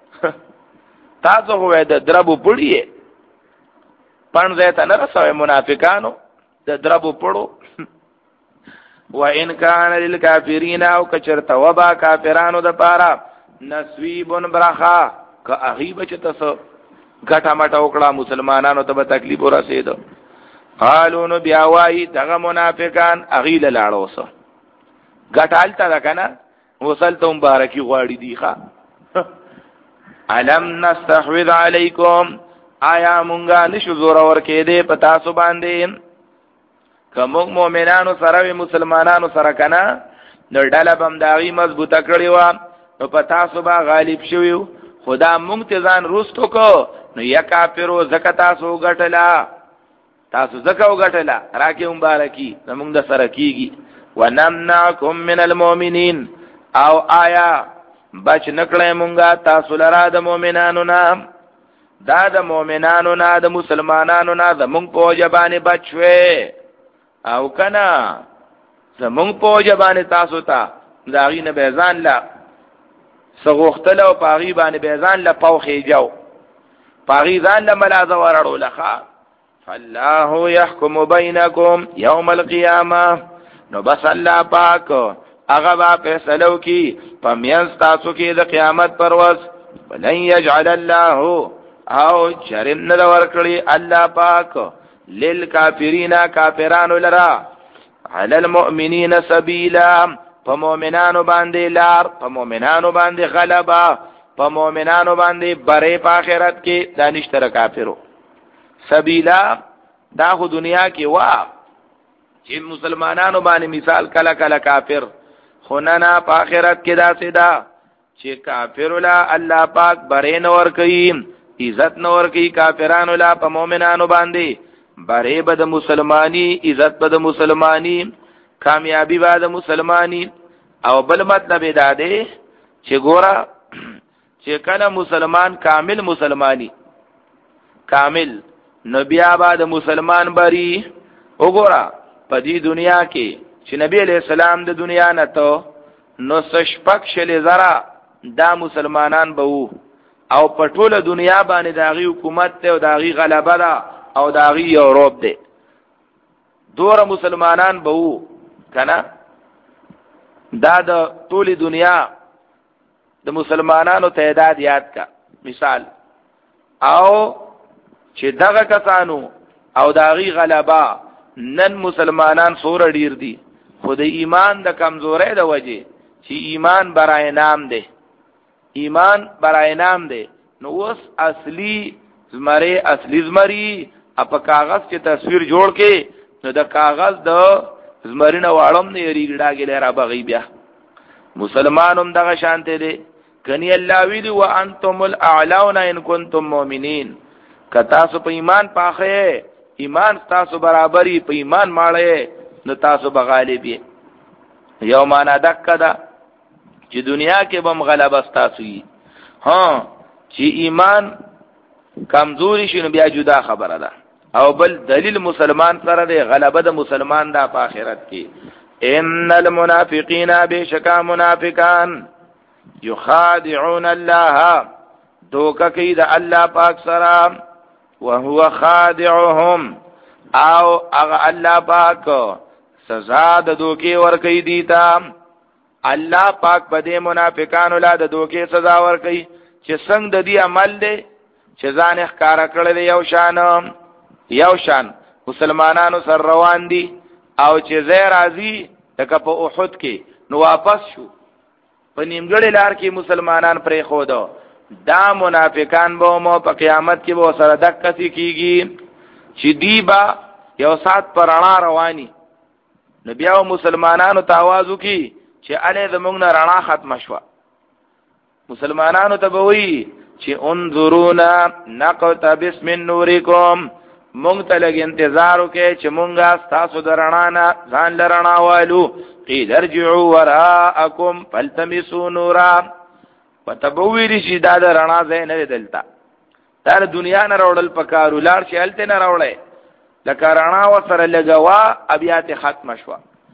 تاسو خو وی د دربو پڑیه پنځه ته نرسوي منافقانو د دربو پړو وان كان للكافرين او کچرت وبا کافرانو د پارا نسویب برخا که هغه بچ تاسو ګټه مټه وکړه مسلمانانو ته به تکلیف ورسېد. قالو نو بیا وایي دغه منافقان هغه له لاړو وسه ګټال تا کنه وصل ته مبارکي غواړي دی ښا. علم نستحوذ علیکم آیا مونږه نشو زور ورکې دې پتا سو باندې کوم مؤمنانو سره مسلمانانو سره کنه نو ډله بم داغي مضبوطه کړی و نو پتا سو با غالب شویو خدا مونږ ته ځان روستو کو نو یا کافرو زکتا سو غټلا تاسو زکاو غټلا راکې مبارکي زمونږ د سره کیږي. ونمنعکم من المؤمنین او آیا بچ نکړې مونږه تاسو لرا د مؤمنانو نام دا د مؤمنانو نه د مسلمانانو نه زمونږ په جبانه بچوي او کنا زمونږ په جبانه تاسو ته داغي نه بیزان لا سغوختل او پاغي باندې بیزان لا پوخې جو پاغي ځان له ملازه ورړو لخوا. فالله يحكم بينكم يوم القيامه نو بس الله پاک هغه با فیصلو کی پمینس تاسو کې د قیامت پر ورځ. ولن يجعل الله او چرن نو ورکړي الله پاک للکافرین کافرانو لرا علی المؤمنین سبیلا په مؤمنانو باندې لار په مؤمنانو باندې غلبا په مؤمنانو باندې بره په آخرت کې دانشتر کافرو سبیلا دا خو دنیا کې وا چې مسلمانانو باندې مثال کله کله کافر خو نه نه په آخرت کې دا سیدا چې کافر لا الله پاک بره نور کوي عزت نور کوي کافرانو لا په مؤمنانو باندې بره بد مسلمانی عزت بد مسلمانی کامیابی بد مسلمانی. او بل مطلب دا دی چې ګورا چې کله مسلمان کامل مسلمانی کامل نبی آباد مسلمان بری وګورا په دې دنیا کې چې نبی علیہ السلام د دنیا نه ته نو سشپک شل زرا دا مسلمانان بوو او په ټوله دنیا باندې داغي حکومت ته او داغي غلبه ده او داغي یورپ ده دور مسلمانان بوو کنه دا د ټوله دنیا د مسلمانانو تعداد یاد کا مثال او چې دغه کسانو او داغي غلبه نن مسلمانان سور ډیر دي خو د ایمان د کمزورۍ د وجه چې ایمان برای نام ده ایمان برای نام ده نو اوس اصلي زمره اصلي زمري اپ کاغذ کې تصویر جوړ کې نو د کاغذ د زمرینه واړم نه ریګډاګې لرا بغي بیا مسلمانوم دغه شانته دي کني الله ویلی وانتم الاعلون ان کنتم مؤمنین کتا سو په ایمان پاخه ایمان تاسو برابرۍ په ایمان ماړې نو تاسو بغالبې یو معنا دکدا چې دنیا کې بم غلبه تاسو یې ها چې ایمان کمزوري شنو بیا جدا خبره ده او بل دلیل مسلمان سره دی غلبه د مسلمان د آخرت کې. ان المنافقین بشکا منافقان یخادعون الله دوکه کوي د الله پاک سره وهو خادعهم او اغه الله پاک سزا د دوکي ور کوي دیتا الله پاک په دې منافقانو لا د دوکي سزا ور کوي چې څنګه د دې عمل دی چې ځان ښکارا کړل یو شان یو شان مسلمانانو سر روان دي او چې زه راضي تک په احد کې نو واپس شو په نیمګړې لار کې مسلمانان پرې خو دو دا منافقان به مو په قیامت کې به سره دک کسي کیږي چې دی با یو سات پر رڼا رواني نبي او مسلمانانو تاوازو کی چې اله زمونږ نه رڼا ختم شو مسلمانانو ته به وي چې انظرونا نقتبس من نورکم مونږ ته لګ انتظار وکړي چې مونږه تاسو درنانا ځان لرنا والو قیل ارجعوا وراءکم فالتمسوا نورا پتبویری شي دا درنا ځای نه دلتا تر دنیا نه راوړل پکارو لار شي الته نه راوړې لکه رڼا وسره لګوا ابيات ختم شو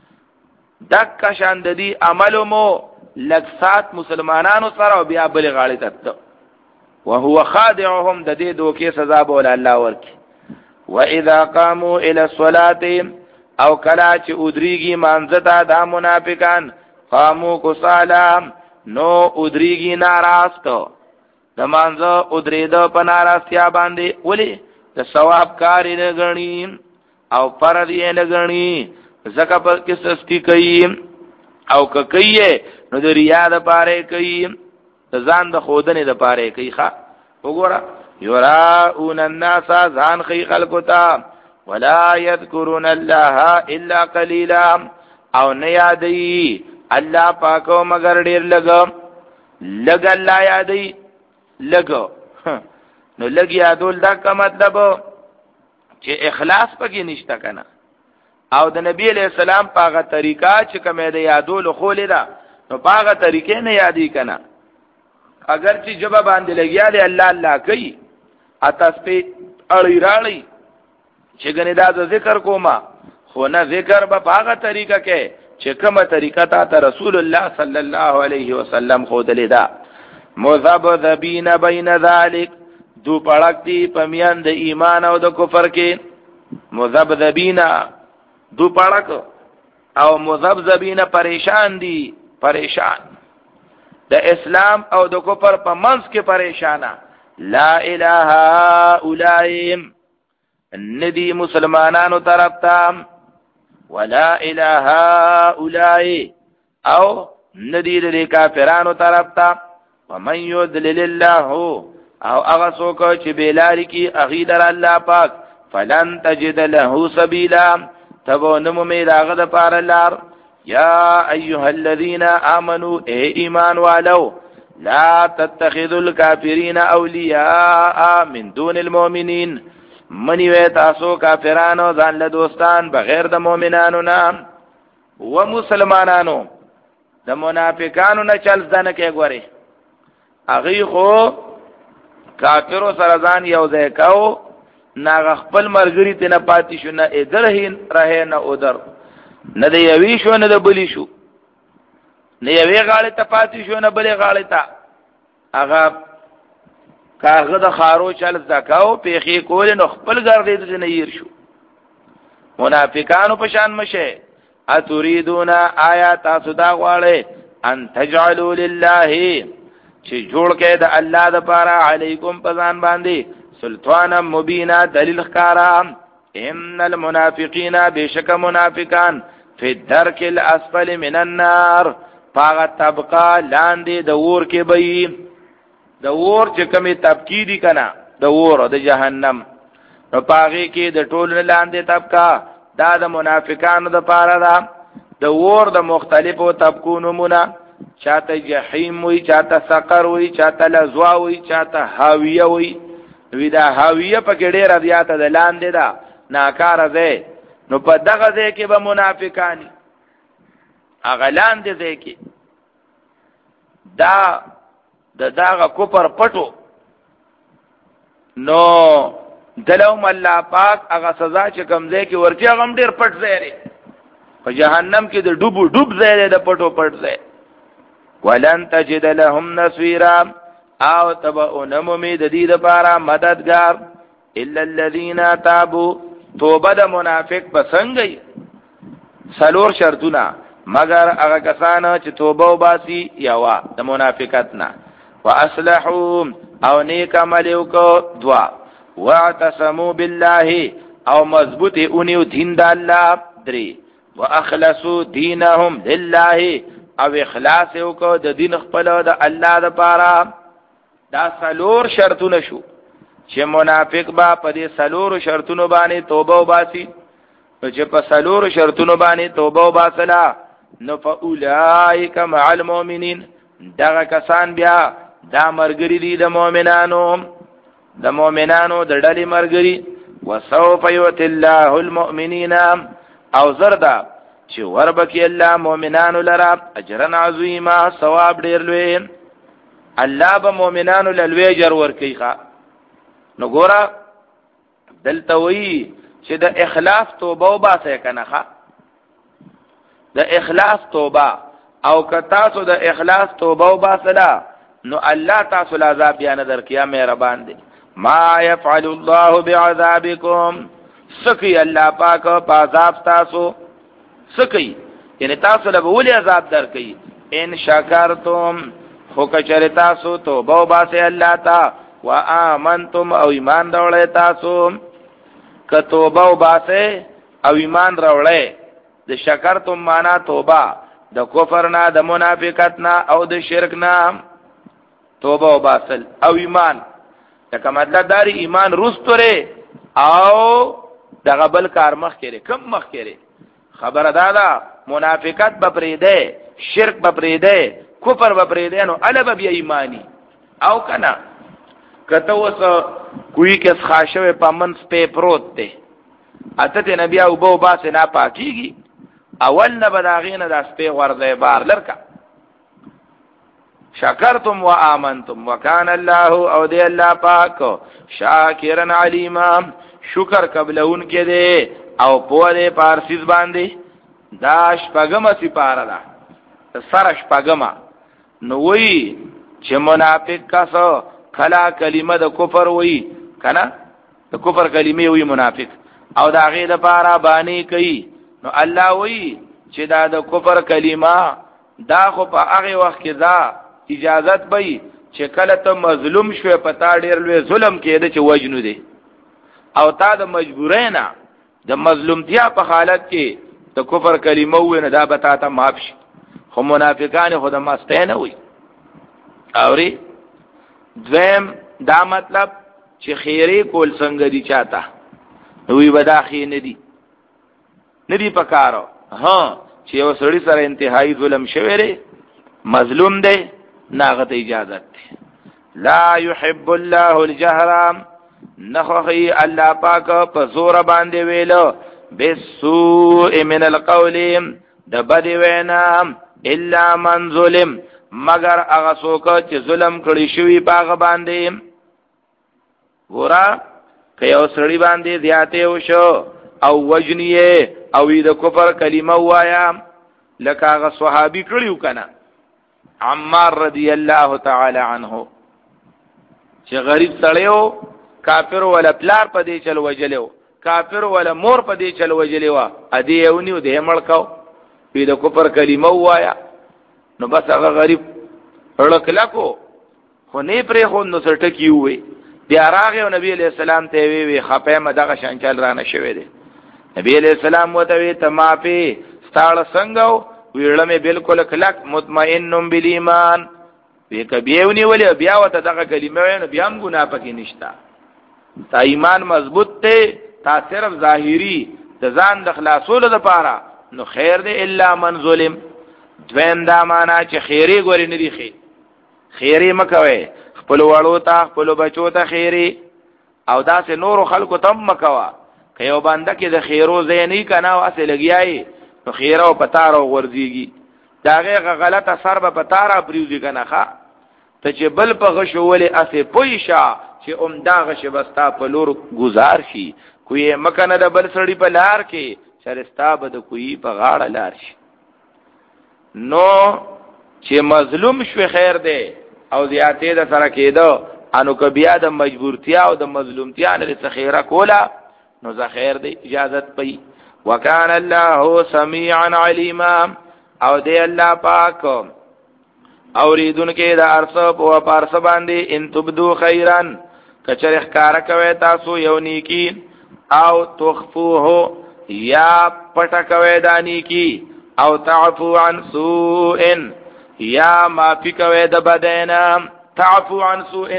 دک شان د دې عملو مو لکسات مسلمانانو سره بیا بل غاړي تت وهو خادعهم د دې دوکي سزا بول الله ورکی. واذا قاموا الى الصلاه او کلا چې ادریږي مانځتا دا منافقان قاموا کو سلام نو ادریږي ناراست د مانځه او درېده په ناراستیا باندې ولې د ثواب کار یې نه ګڼي او فرض یې نه ګڼي ځکه په کې سستی کوي او که کوي نو د ریا د پاره کوي د ځان د خودنې د پاره کوي ښا وګوره یراؤن الناس ځان خي خلقو ته ولا يذكرون الله الا قليلا او نه یادي الله پاکو مگر ډیر لګ لګ الله یادي لګ نو لګ یادول دا کا مطلب چې اخلاص پکې نشته کنه او د نبی علیہ السلام پاغه طریقہ چې کومه د یادول خولې ده نو پاغه طریقې نه یادې کنه اگر چې جواب باندې لګیا دی الله الله کوي اتاس په اړی راړی چې ګنې دا ذکر کوما خو نه ذکر به پاغه طریقہ کې چې کومه طریقہ ته رسول الله صلی الله علیه وسلم خو دلې دا مذبذبین بین ذلک دو پړکتی پمیان د ایمان او د کفر کې مذبذبین دو پړک او مذبذبین پریشان دي پریشان د اسلام او د کفر په منځ کې پریشانا لا اله الا ندی مسلمانانو طرف ته ولا اله الا او ندی د کافرانو طرف ته ومن يضلل الله او هغه څوک چې بیلاری کی اغیدر الله پاک فلن تجد له سبیلا تبو نمو میراغ د پار لار یا ایها الذین آمنوا اے ایمان والو لا تتخذوا الكافرین اولیاء من دون المؤمنین منی وی تاسو کافرانو ځان له دوستان بغیر د مؤمنانو نه و مسلمانانو د منافقانو نه چل ځنه کې غوري اغي خو کافرو سره ځان یو ځای کاو ناغ خپل مرګري ته نه پاتې شو نه ادرهین راه نه اودر نه دی یوي شو نه د بلی شو نه یوي غاړه ته پاتې شو نه بلې غاړه ته هغه کاغه د خارو چل زکاو پیخي کول نو خپل ګرځې ته نه ير شو منافقانو په شان مشه اتريدون آیات تاسو دا غواړي ان تجعلوا لله چې جوړ کې د الله د پاره علیکم پزان باندې سلطان مبینا دلیل خارا ان المنافقین بشک منافقان فی الدرک الاسفل من النار پاغه طبقه لاندې د ور کې بې د ور چې کومه طبقه دي کنه د ور د جهنم نو پاغه کې د ټول لاندې طبقه دا د منافقانو د پاره ده د ور د مختلفو طبقو نمونه چاته جهنم وي چاته سقر وي چاته لظوا وي چاته هاویه وي وی دا هاویه په کې ډېر زیاته ده لاندې ده ناکاره ده نو په دغه ځای کې به منافقانی هغه لاندې ځای کې دا د داغه کوپر پټو نو دلوم الله پاک هغه سزا چې کوم ځای کې ورته هغه ډېر پټ ځای دی په جهنم کې د ډوبو ډوب ځای دی د پټو پټ ځای ولن تجد لهم نصيرا او تبعونم امید دې لپاره مددگار الا الذين تابوا توبه د منافق پسنګي سلور شرطونه مگر هغه کسان چې توبه وباسي یوا د منافقت نه واصلحوا او نیک عمل وکړو دعا واعتصموا بالله او مضبوط اونیو دین د الله درې واخلصوا دینهم لله او اخلاص وکړو د دین خپل د الله لپاره دا سلور شرطونه شو چې منافق با په دې سلور شرطونو باندې توبه وباسي نو چې په سلور شرطونو باندې توبه وباسلا نو فاولائک مع المؤمنین دغه کسان بیا دا مرګری دي د مؤمنانو د مؤمنانو د ډلې مرګری وسوف یؤتی الله المؤمنین او زردا چې وربکی الله مؤمنانو لرا اجرا عظیما ثواب ډیر لوی الله به مؤمنانو لوی اجر ورکي ښا نو ګورا دلته وی چې د اخلاص توبه وباسه کنه ښا د اخلاص توبه او که تاسو د اخلاص توبه وباسه نو الله تاسو عذاب بیان درکیا مهربان دي ما يفعل الله بعذابكم سکی الله پاک په عذاب تاسو سکی یعنی تاسو له ولې عذاب درکې ان شکرتم خو کچره تاسو توبه وباسه الله تا و آمنتم او ایمان راوړی تاسو که توبه وباسه او ایمان راوړی د شکرتم معنا توبه د کفر نه د منافقت نه او د شرک نه توبه وباسل او ایمان دا مطلب داری ایمان رستوره او دغه بل کار مخ کړي کم مخ کړي خبره دادا منافقت بپریده شرک بپریده کفر بپریده نو الب بیا ایمانی او کنا کته وس کوئی کس خاصه پمنس په پروت ده اته نبی او بو باس نه پاکیږي اول نه بداغینه داس په ورده بار لرکا شکرتم و آمنتم وکان الله او دی الله پاک شاکرن علیما شکر قبلون کې دی او په دې پارسیز باندې دا شپګم سی پارا دا سره شپګم نو وی چې منافق کاسو کلا کلمه د کفر وی کنه د کفر کلمه وی منافق او دا غي د پارا باندې کوي نو الله وی چې دا د کفر کلمه دا خو په هغه وخت کې دا اجازت بې چې کله ته مظلوم شوې پتا ډېر لوی ظلم کېده چې وجنو دي او تا د مجبورې نه د مظلومتیا په حالت کې د کفر کلمه وې نه دا به تا ته معاف شي خو منافقان خو د مسته نه وي اوري دویم دا مطلب چې خیری کول څنګه دي چاته وی ودا خې نه دي نه دي پکارو ها چې یو سړی سره انتهایی ظلم شوی ری مظلوم دی ناغت اجازت لا يحب الله الجهر نخخي الله پاک په زور باندې ویلو بسوء من القول د بد وینا الا من ظلم مگر هغه څوک چې ظلم کړی شوی پاغه باندې ګورا که یو سړی باندې زیاته وشو او وجنیه او د کفر کلمه وایا لکه هغه صحابي کړیو کنه عمار رضی الله تعالی عنہ چې غریب سړیو کافر ولا پلار په دې چل وجلو کافر ولا مور په دې چل وجلو ا دې یونیو دې مړکاو په دې کفر کلمه وایا نو بس هغه غریب ورکلکو خو نه پرې خو نو سرټکی وي بیا راغی نبی علیہ السلام ته وی وی خپه مدغه شانچل رانه شوی دی نبی علیہ السلام وته وی تمافي ستاړه څنګه ویړمه بالکل کلک مطمئنم بالایمان وی کبیونی ولی بیا وته دغه کلمه ویني بیا هم ګناه پکې نشتا تا ایمان مضبوط ته تا صرف ظاهری د ځان د خلاصولو لپاره نو خیر دی الا من ظلم دویم دا معنا چې خیری ګوري نه دی خیر خیری مکوي خپل وړو ته خپل بچو ته خیری او دا سه نور خلکو تم مکوا که یو باندې کې د خیرو زینی کنه واسه لګیای نو خیرو پتارو ورځيږي داغه غلط اثر به پتارا پریوږي کنه ښا ته چې بل په غشولې اسه پویشا چې اومدا غش بستا په لور گزار شي کوی مکنه د بل سړی په لار کې شرستا به د کوی په غاړه لار شي نو چې مظلوم شو خیر دی او زیاته د سره کېدو انو کبیا د مجبورتیا او د مظلومتیا نه څخیره کولا نو ذخیر دی اجازت پي وکان الله سميعا عليما او دی الله پاک اوریدون کې د ارسب او پارس باندې ان تبدو خیرن کچره ښکارا کوي تاسو یو نیکی او تخفوه یا پټه کوي د نیکی او تعفو عن سوء یا معافی کوي د بدینا تعفو عن سوء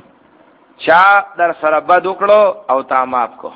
چا در سره بد وکړو او تا معاف کو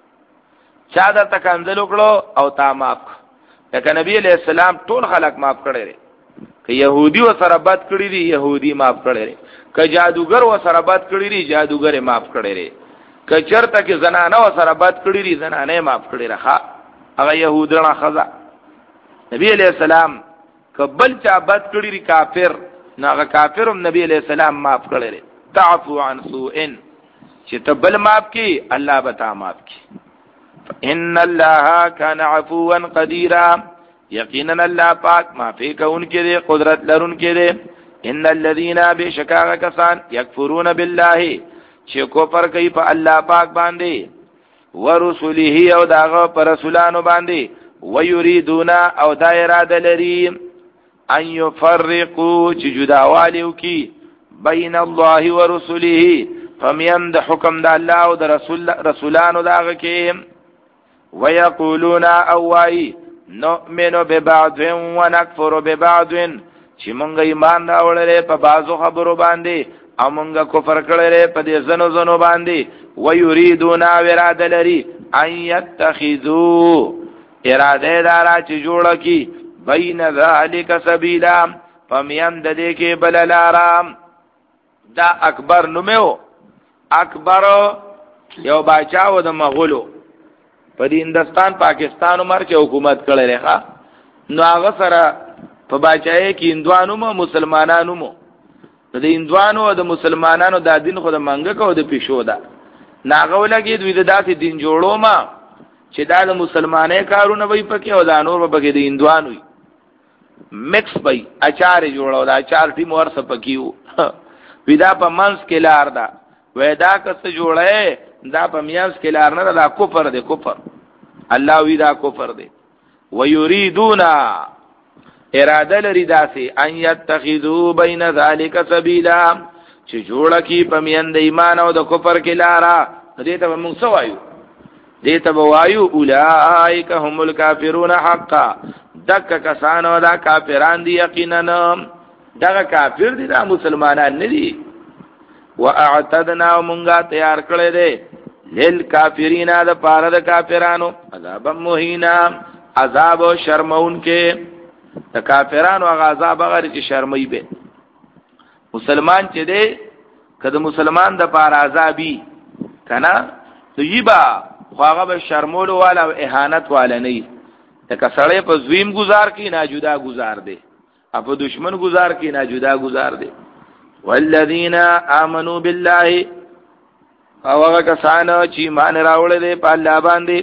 چا در تکنزل وکړو او تا معاف کو لکه نبی علیہ السلام ټول خلق معاف کړي لري که يهودي و سره بد کړی دي يهودي معاف کړي لري که جادوګر و سره بد کړی دي جادوګر معاف کړي لري که چرته کې زنانه و سره بد کړی دي زنانه معاف کړي راخه هغه يهودانه خزا نبی علیہ السلام کبل چا بد کړی ری کافر ناغه کافرم نبی علیہ السلام معاف کړی لري تعفو عن سوء چې تبل معاف کی الله بتا معاف کی ان الله كان عفوا قديرا یقینا الله پاک معافی کوونکی دی قدرت لرونکی دی ان الذين بشکا کسان یکفرون بالله چې کفر کوي په الله پاک باندې ورسوله او داغه پر رسولانو باندې ويريدون او دا اراده لري ان يفرقوا چې جداوالیو کی بین الله ورسوله فمن د حکم د الله او د رسول رسولانو داغه کې ويقولون اوای نؤمن ببعض ونكفر ببعض چې مونږ ایمان راوړل په بعضو خبرو باندې او مونږ کفر کړل په دې زنو زنو باندې ويريدون اراده لري ان يتخذوا اراده دارا چې جوړ کی بین ذالک سبیلا فمن د دې کې بللارام دا اکبر نومو اکبر یو باچاو د مغولو په دې هندستان پاکستان عمر کې حکومت کړی ښا نو هغه سره په باچای کې هندوانو مو مسلمانانو مو د هندوانو او د مسلمانانو د دین خو د منګه کو د پښو ده ناغه ولګي دوی د داسې دین جوړو ما چې دا د مسلمانې کارونه وي پکې او د انور پکې د هندوانو مکس وي اچار جوړو دا اچار ټیم ورسه پکېو ودا په منس کې لار ده ودا کس جوړه دا په میاس کې لار نه دا کفر دی کفر الله وی دا کفر دی ويريدون اراده لري داسې ان يتخذوا بين ذلك سبيلا چې جوړه کی په میان د ایمان او د کفر کې لارا دې ته موږ سوایو دې ته وایو اولئک هم الکافرون حقا دک کسانو دا کافران دي یقینا دا کافر دي دا مسلمانان نه دي واعتدنا مونږه تیار کړل دي للکافرین دا پاره د کافرانو عذاب مهینا عذاب شرمون کې د کافرانو عذاب غیر چې شرمای به مسلمان چې دی کله مسلمان د پاره عذابي کنا نو یبا خواغه به شرمولو والا او اهانت والا نه ته کسړې په زویم گزار کی نه جدا گزار دی اپ دشمن گزار کی نه جدا گزار دی والذین آمنوا بالله او هغه کسانو چې ایمان راوړل دي په الله باندې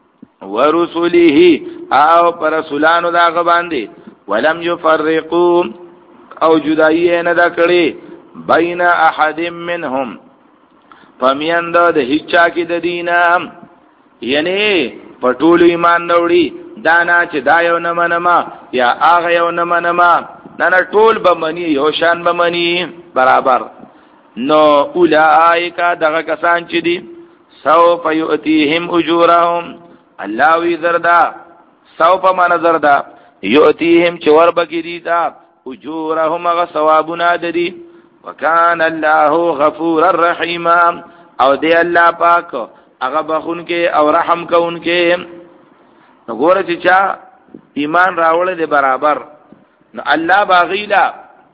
ورسوله او پر رسولانو دا باندې ولم يفرقوا او جدای نه دا کړي بین احد منهم فمیند د هیچا کې د دینه یعنی پټول ایمان وروړي دانا چې دا یو نه منما یا هغه یو نه منما نه نه ټول به منی یو شان به منی برابر نو اولائک دغه کسان چې دي سوف یؤتیهم اجورهم الله وی زردا سوف من زردا یؤتیهم چې ور بګی دا اجورهم غ ثوابنا ددی وکان الله غفور الرحیم او دی الله پاک هغه بخون کې او رحم کون کې نو ګوره چې چا ایمان راوړل دی برابر نو الله باغیلا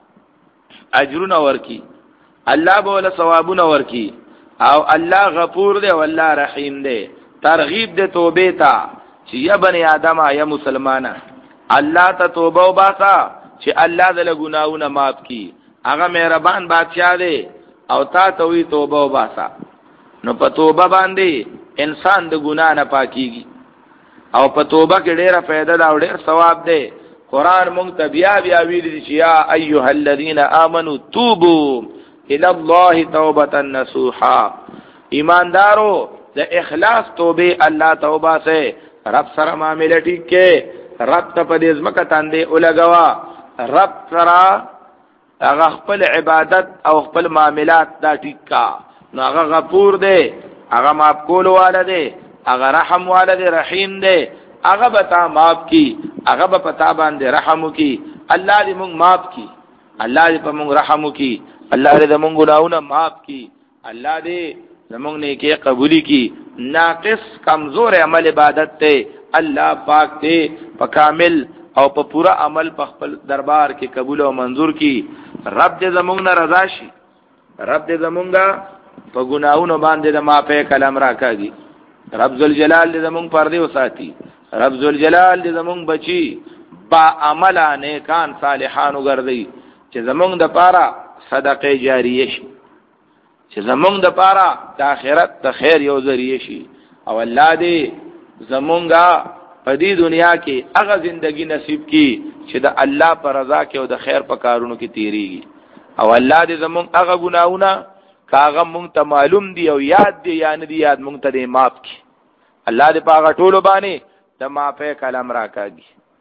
اجرونه ورکی الله بوله ثوابونه ورکی او الله غفور دی او الله رحیم دی ترغیب دی توبه تا چې یا بنی آدم یا مسلمانه الله ته توبه وباسا چې الله دې ګناونه معاف کی هغه مهربان بادشاہ دی او تا ته وی توبه وباسا نو په توبه باندې انسان د ګنا نه پاکیږي او په توبه کې ډیره فائدہ دا او ډیر ثواب دی قران مونږ ته بیا بیا ویل دي چې یا ایها الذین آمنوا توبوا الى الله توبه نصوحا ایماندارو د اخلاص توبه الله توبه سے رب سره معاملې ټیک کې رب ته په دې ځمکه تاندې اولګوا رب سره هغه خپل عبادت او خپل معاملات دا ټیک کا نو هغه غفور دی هغه معاف کول والده هغه رحم والده رحیم دی هغه بتا معاف کی هغه به پتا باندې رحم کی الله دې موږ معاف کی الله دې په موږ رحم کی الله دې موږ ګناونه معاف کی الله دې زموږ نیکی قبولی کی ناقص کمزور عمل عبادت ته الله پاک دې په کامل او په پورا عمل په خپل دربار کې قبول او منظور کی رب دې زموږ نه رضا شي رب دې زموږه په ګناونو باندې د معافی کلام راکاږي رب ذل جلال دې زموږ پردې وساتي رب ذل جلال دې زموږ بچي با عمل نیکان صالحان وګرځي چې زموږ د پاره صدقه جاریه شي چې زموږ د پاره د آخرت د خیر یو ذریعہ شي او الله دې زموږه په دې دنیا کې هغه ژوندۍ نصیب کړي چې د الله پر رضا کې او د خیر په کارونو کې تیریږي او الله دې زموږ هغه ګناونه کاغه مونږ ته معلوم دی او یاد دی یا نه دی یاد مونږ ته دې معاف کړي الله دې پاغه ټولو باندې د معافی کلام راکاږي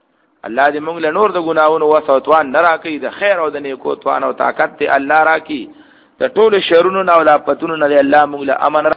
الله دې موږ له نور د ګناونو وسو توان نه راکړي د خیر او د نیکو توان او طاقت ته الله راکړي د ټول شرونو او لاپتونو نه الله موږ له امن